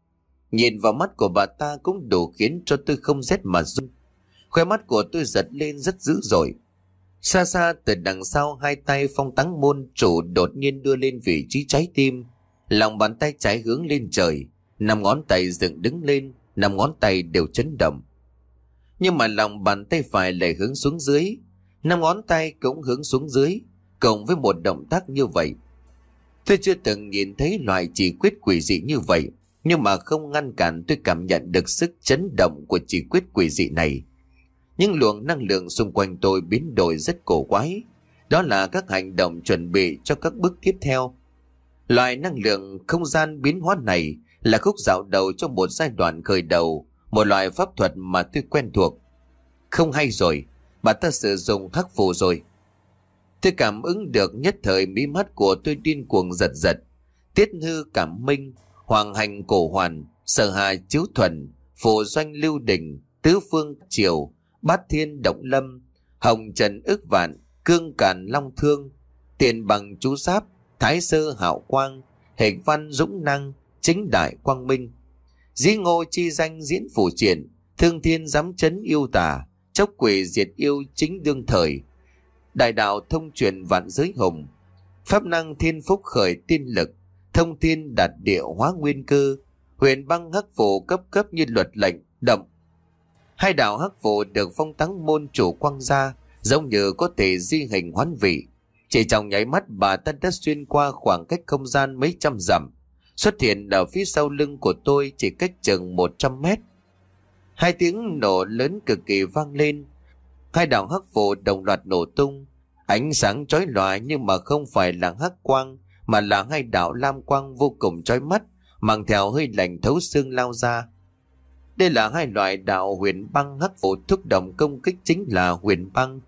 Nhìn vào mắt của bà ta cũng đủ khiến cho tôi không rét mà run. Khóe mắt của tôi giật lên rất dữ dội. Xa xa từ đằng sau, hai tay Phong Táng môn chủ đột nhiên đưa lên vị trí trái tim. Lòng bàn tay trái hướng lên trời, năm ngón tay dựng đứng lên, năm ngón tay đều chấn động. Nhưng mà lòng bàn tay phải lại hướng xuống dưới, năm ngón tay cũng hướng xuống dưới, cộng với một động tác như vậy. Tôi chưa từng nhìn thấy loại chỉ quyết quỷ dị như vậy, nhưng mà không ngăn cản tôi cảm nhận được sức chấn động của chỉ quyết quỷ dị này. Những luồng năng lượng xung quanh tôi biến đổi rất cổ quái. Đó là các hành động chuẩn bị cho các bước tiếp theo. Loại năng lượng không gian biến hóa này là khúc dạo đầu cho một giai đoạn khởi đầu, một loại pháp thuật mà tôi quen thuộc. Không hay rồi, bà ta sử dụng hắc phù rồi. Tôi cảm ứng được, nhất thời mí mắt của tôi điên cuồng giật giật. Tiết hư cảm minh, hoàng hành cổ hoàn, sở hà chiếu thuần, phù doanh lưu đình, tứ phương triều, bát thiên động lâm, hồng trần ức vạn, cương càn long thương, tiền bằng chú giáp, thái sơ hạo quang, hình văn dũng năng, chính đại quang minh. Dĩ ngô chi danh diễn phủ triển, thương thiên giám chấn yêu tà, chốc quỷ diệt yêu chính đương thời. Đại đạo thông truyền vạn giới hùng, pháp năng thiên phúc khởi tiên lực, thông thiên đạt địa hóa nguyên cơ, huyền băng hắc phù cấp cấp như luật lệnh động. Hai đạo hắc phù được Phong Táng môn chủ quăng ra, giống như có thể di hình hoán vị. Chỉ trong nháy mắt, bà ta đã xuyên qua khoảng cách không gian mấy trăm dặm, xuất hiện ở phía sau lưng của tôi chỉ cách chừng một trăm mét. Hai tiếng nổ lớn cực kỳ vang lên. Hai đạo hắc phù đồng loạt nổ tung, ánh sáng chói lòa, nhưng mà không phải là hắc quang, mà là hai đạo lam quang vô cùng chói mắt, mang theo hơi lạnh thấu xương lao ra. Đây là hai loại đạo huyền băng hắc phù thúc động công kích chính là huyền băng.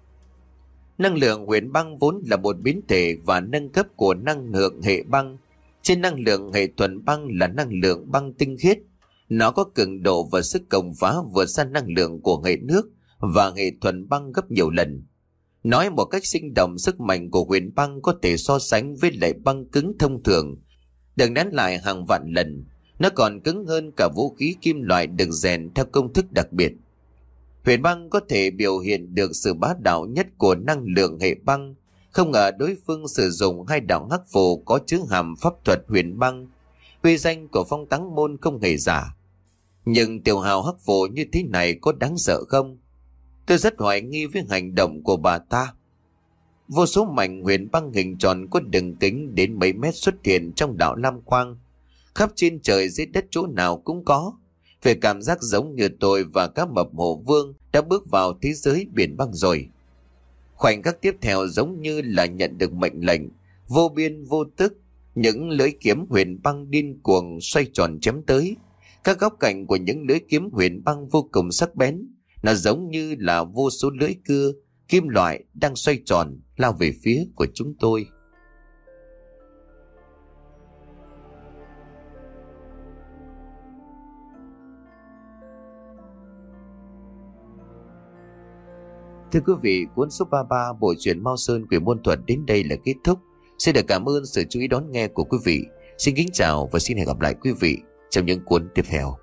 Năng lượng huyền băng vốn là một biến thể và nâng cấp của năng lượng hệ băng. Trên năng lượng hệ thuần băng là năng lượng băng tinh khiết. Nó có cường độ và sức công phá vượt xa năng lượng của hệ nước và hệ thuần băng gấp nhiều lần. Nói một cách sinh động, sức mạnh của huyền băng có thể so sánh với lại băng cứng thông thường, được nén lại hàng vạn lần. Nó còn cứng hơn cả vũ khí kim loại được rèn theo công thức đặc biệt. Huyền băng có thể biểu hiện được sự bá đạo nhất của năng lượng hệ băng. Không ngờ đối phương sử dụng hai đạo hắc phù có chứa hàm pháp thuật huyền băng. Uy danh của Phong Táng môn không hề giả. Nhưng tiểu hào hắc phù như thế này có đáng sợ không? Tôi rất hoài nghi với hành động của bà ta. Vô số mảnh huyền băng hình tròn có đường kính đến mấy mét xuất hiện trong đạo lam quang. Khắp trên trời dưới đất chỗ nào cũng có. Về cảm giác giống như tôi và các mập hổ vương đã bước vào thế giới biển băng rồi. Khoảnh khắc tiếp theo giống như là nhận được mệnh lệnh, vô biên vô tức, những lưỡi kiếm huyền băng điên cuồng xoay tròn chém tới. Các góc cạnh của những lưỡi kiếm huyền băng vô cùng sắc bén, nó giống như là vô số lưỡi cưa, kim loại đang xoay tròn lao về phía của chúng tôi. Thưa quý vị, cuốn số ba mươi ba bộ truyện Mao Sơn Quỷ Môn Thuật đến đây là kết thúc. Xin được cảm ơn sự chú ý đón nghe của quý vị. Xin kính chào và xin hẹn gặp lại quý vị trong những cuốn tiếp theo.